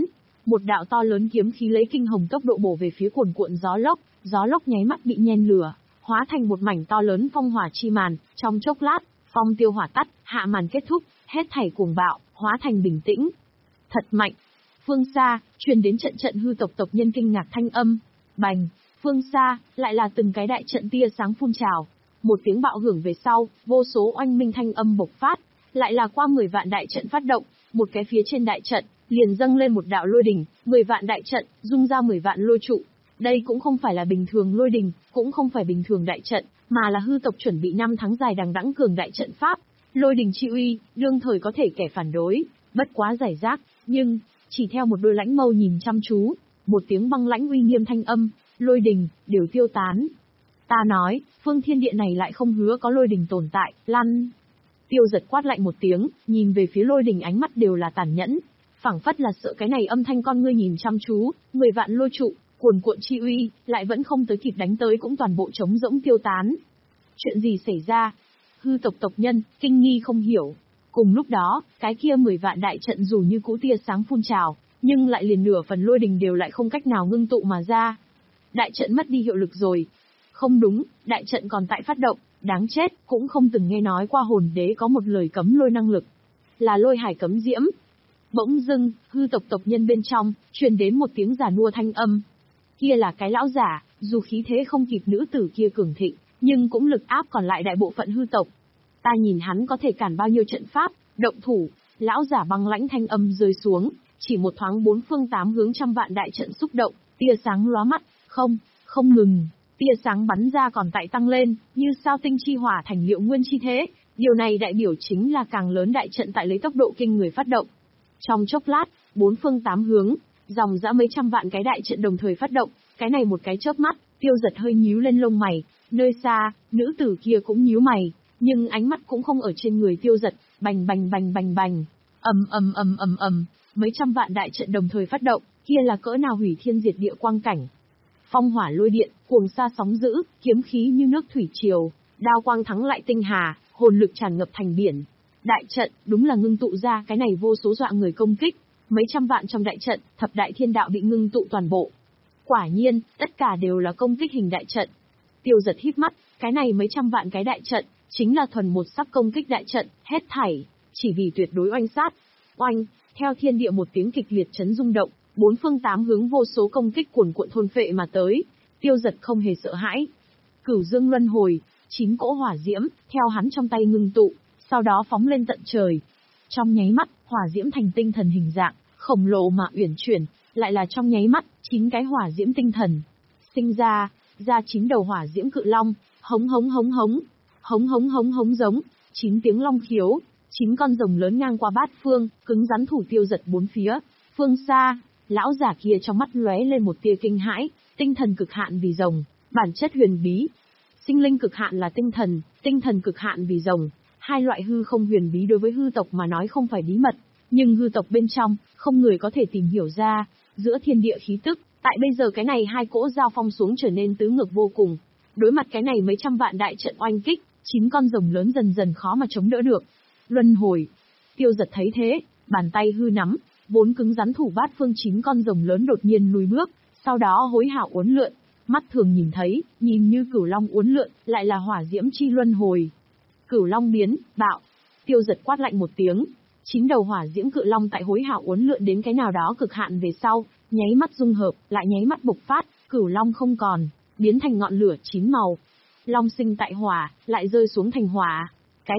Một đạo to lớn kiếm khí lấy kinh hồng tốc độ bổ về phía cuồn cuộn gió lốc, gió lốc nháy mắt bị nhen lửa, hóa thành một mảnh to lớn phong hỏa chi màn, trong chốc lát, phong tiêu hỏa tắt, hạ màn kết thúc, hết thảy cuồng bạo, hóa thành bình tĩnh. Thật mạnh. Phương xa, truyền đến trận trận hư tộc tộc nhân kinh ngạc thanh âm. Bành, phương xa, lại là từng cái đại trận tia sáng phun trào. Một tiếng bạo hưởng về sau, vô số oanh minh thanh âm bộc phát, lại là qua mười vạn đại trận phát động, một cái phía trên đại trận, liền dâng lên một đạo lôi đỉnh, mười vạn đại trận, dung ra mười vạn lôi trụ. Đây cũng không phải là bình thường lôi đỉnh, cũng không phải bình thường đại trận, mà là hư tộc chuẩn bị năm tháng dài đằng đẵng cường đại trận pháp. Lôi đỉnh chi uy, đương thời có thể kẻ phản đối, bất quá giải rác, nhưng chỉ theo một đôi lãnh mâu nhìn chăm chú, một tiếng băng lãnh uy nghiêm thanh âm, lôi đỉnh đều tiêu tán. Ta nói, phương thiên địa này lại không hứa có lôi đỉnh tồn tại, lăn. Tiêu Giật quát lạnh một tiếng, nhìn về phía lôi đỉnh ánh mắt đều là tàn nhẫn, phảng phất là sợ cái này âm thanh con ngươi nhìn chăm chú, mười vạn lôi trụ, cuồn cuộn chi uy, lại vẫn không tới kịp đánh tới cũng toàn bộ trống rỗng tiêu tán. Chuyện gì xảy ra? Hư tộc tộc nhân, kinh nghi không hiểu. Cùng lúc đó, cái kia mười vạn đại trận dù như cũ tia sáng phun trào, nhưng lại liền nửa phần lôi đình đều lại không cách nào ngưng tụ mà ra. Đại trận mất đi hiệu lực rồi. Không đúng, đại trận còn tại phát động, đáng chết, cũng không từng nghe nói qua hồn đế có một lời cấm lôi năng lực. Là lôi hải cấm diễm. Bỗng dưng, hư tộc tộc nhân bên trong, truyền đến một tiếng giả nua thanh âm. Kia là cái lão giả, dù khí thế không kịp nữ tử kia cường thịnh, nhưng cũng lực áp còn lại đại bộ phận hư tộc. Ta nhìn hắn có thể cản bao nhiêu trận pháp, động thủ, lão giả băng lãnh thanh âm rơi xuống, chỉ một thoáng bốn phương tám hướng trăm vạn đại trận xúc động, tia sáng lóa mắt, không, không ngừng, tia sáng bắn ra còn tại tăng lên, như sao tinh chi hỏa thành liệu nguyên chi thế, điều này đại biểu chính là càng lớn đại trận tại lấy tốc độ kinh người phát động. Trong chốc lát, bốn phương tám hướng, dòng dã mấy trăm vạn cái đại trận đồng thời phát động, cái này một cái chớp mắt, Tiêu Giật hơi nhíu lên lông mày, nơi xa, nữ tử kia cũng nhíu mày, nhưng ánh mắt cũng không ở trên người Tiêu Giật, bành bành bành bành bành, ầm ầm ầm ầm ầm, mấy trăm vạn đại trận đồng thời phát động, kia là cỡ nào hủy thiên diệt địa quang cảnh. Phong hỏa lôi điện, cuồng sa sóng dữ, kiếm khí như nước thủy triều, đao quang thắng lại tinh hà, hồn lực tràn ngập thành biển. Đại trận, đúng là ngưng tụ ra cái này vô số dọa người công kích, mấy trăm vạn trong đại trận, thập đại thiên đạo bị ngưng tụ toàn bộ. Quả nhiên, tất cả đều là công kích hình đại trận. Tiêu Giật híp mắt, cái này mấy trăm vạn cái đại trận, chính là thuần một sắc công kích đại trận, hết thảy, chỉ vì tuyệt đối oanh sát. Oanh, theo thiên địa một tiếng kịch liệt chấn rung động, bốn phương tám hướng vô số công kích cuồn cuộn thôn phệ mà tới, Tiêu Giật không hề sợ hãi. Cửu dương luân hồi, chín cỗ hỏa diễm, theo hắn trong tay ngưng tụ, sau đó phóng lên tận trời. Trong nháy mắt, hỏa diễm thành tinh thần hình dạng, khổng lồ mà uyển chuyển, lại là trong nháy mắt, chín cái hỏa diễm tinh thần sinh ra, ra chín đầu hỏa diễm cự long, hống hống hống hống, hống hống hống hống giống, chín tiếng long khiếu, chín con rồng lớn ngang qua bát phương, cứng rắn thủ Tiêu Giật bốn phía. Phương xa, lão giả kia trong mắt lóe lên một tia kinh hãi, tinh thần cực hạn vì rồng, bản chất huyền bí. Sinh linh cực hạn là tinh thần, tinh thần cực hạn vì rồng. Hai loại hư không huyền bí đối với hư tộc mà nói không phải bí mật, nhưng hư tộc bên trong, không người có thể tìm hiểu ra. Giữa thiên địa khí tức, tại bây giờ cái này hai cỗ giao phong xuống trở nên tứ ngược vô cùng. Đối mặt cái này mấy trăm vạn đại trận oanh kích, chín con rồng lớn dần dần khó mà chống đỡ được. Luân hồi. Tiêu Giật thấy thế, bàn tay hư nắm, vốn cứng rắn thủ bát phương chín con rồng lớn đột nhiên lùi bước, sau đó hối hảo uốn lượn. Mắt thường nhìn thấy, nhìn như cửu long uốn lượn, lại là hỏa diễm chi luân hồi. Cửu long biến, bạo. Tiêu Giật quát lạnh một tiếng. Chín đầu hỏa diễm cự long tại hối hảo uốn lượn đến cái nào đó cực hạn về sau, nháy mắt dung hợp, lại nháy mắt bộc phát, cửu long không còn, biến thành ngọn lửa chín màu. Long sinh tại hỏa, lại rơi xuống thành hỏa.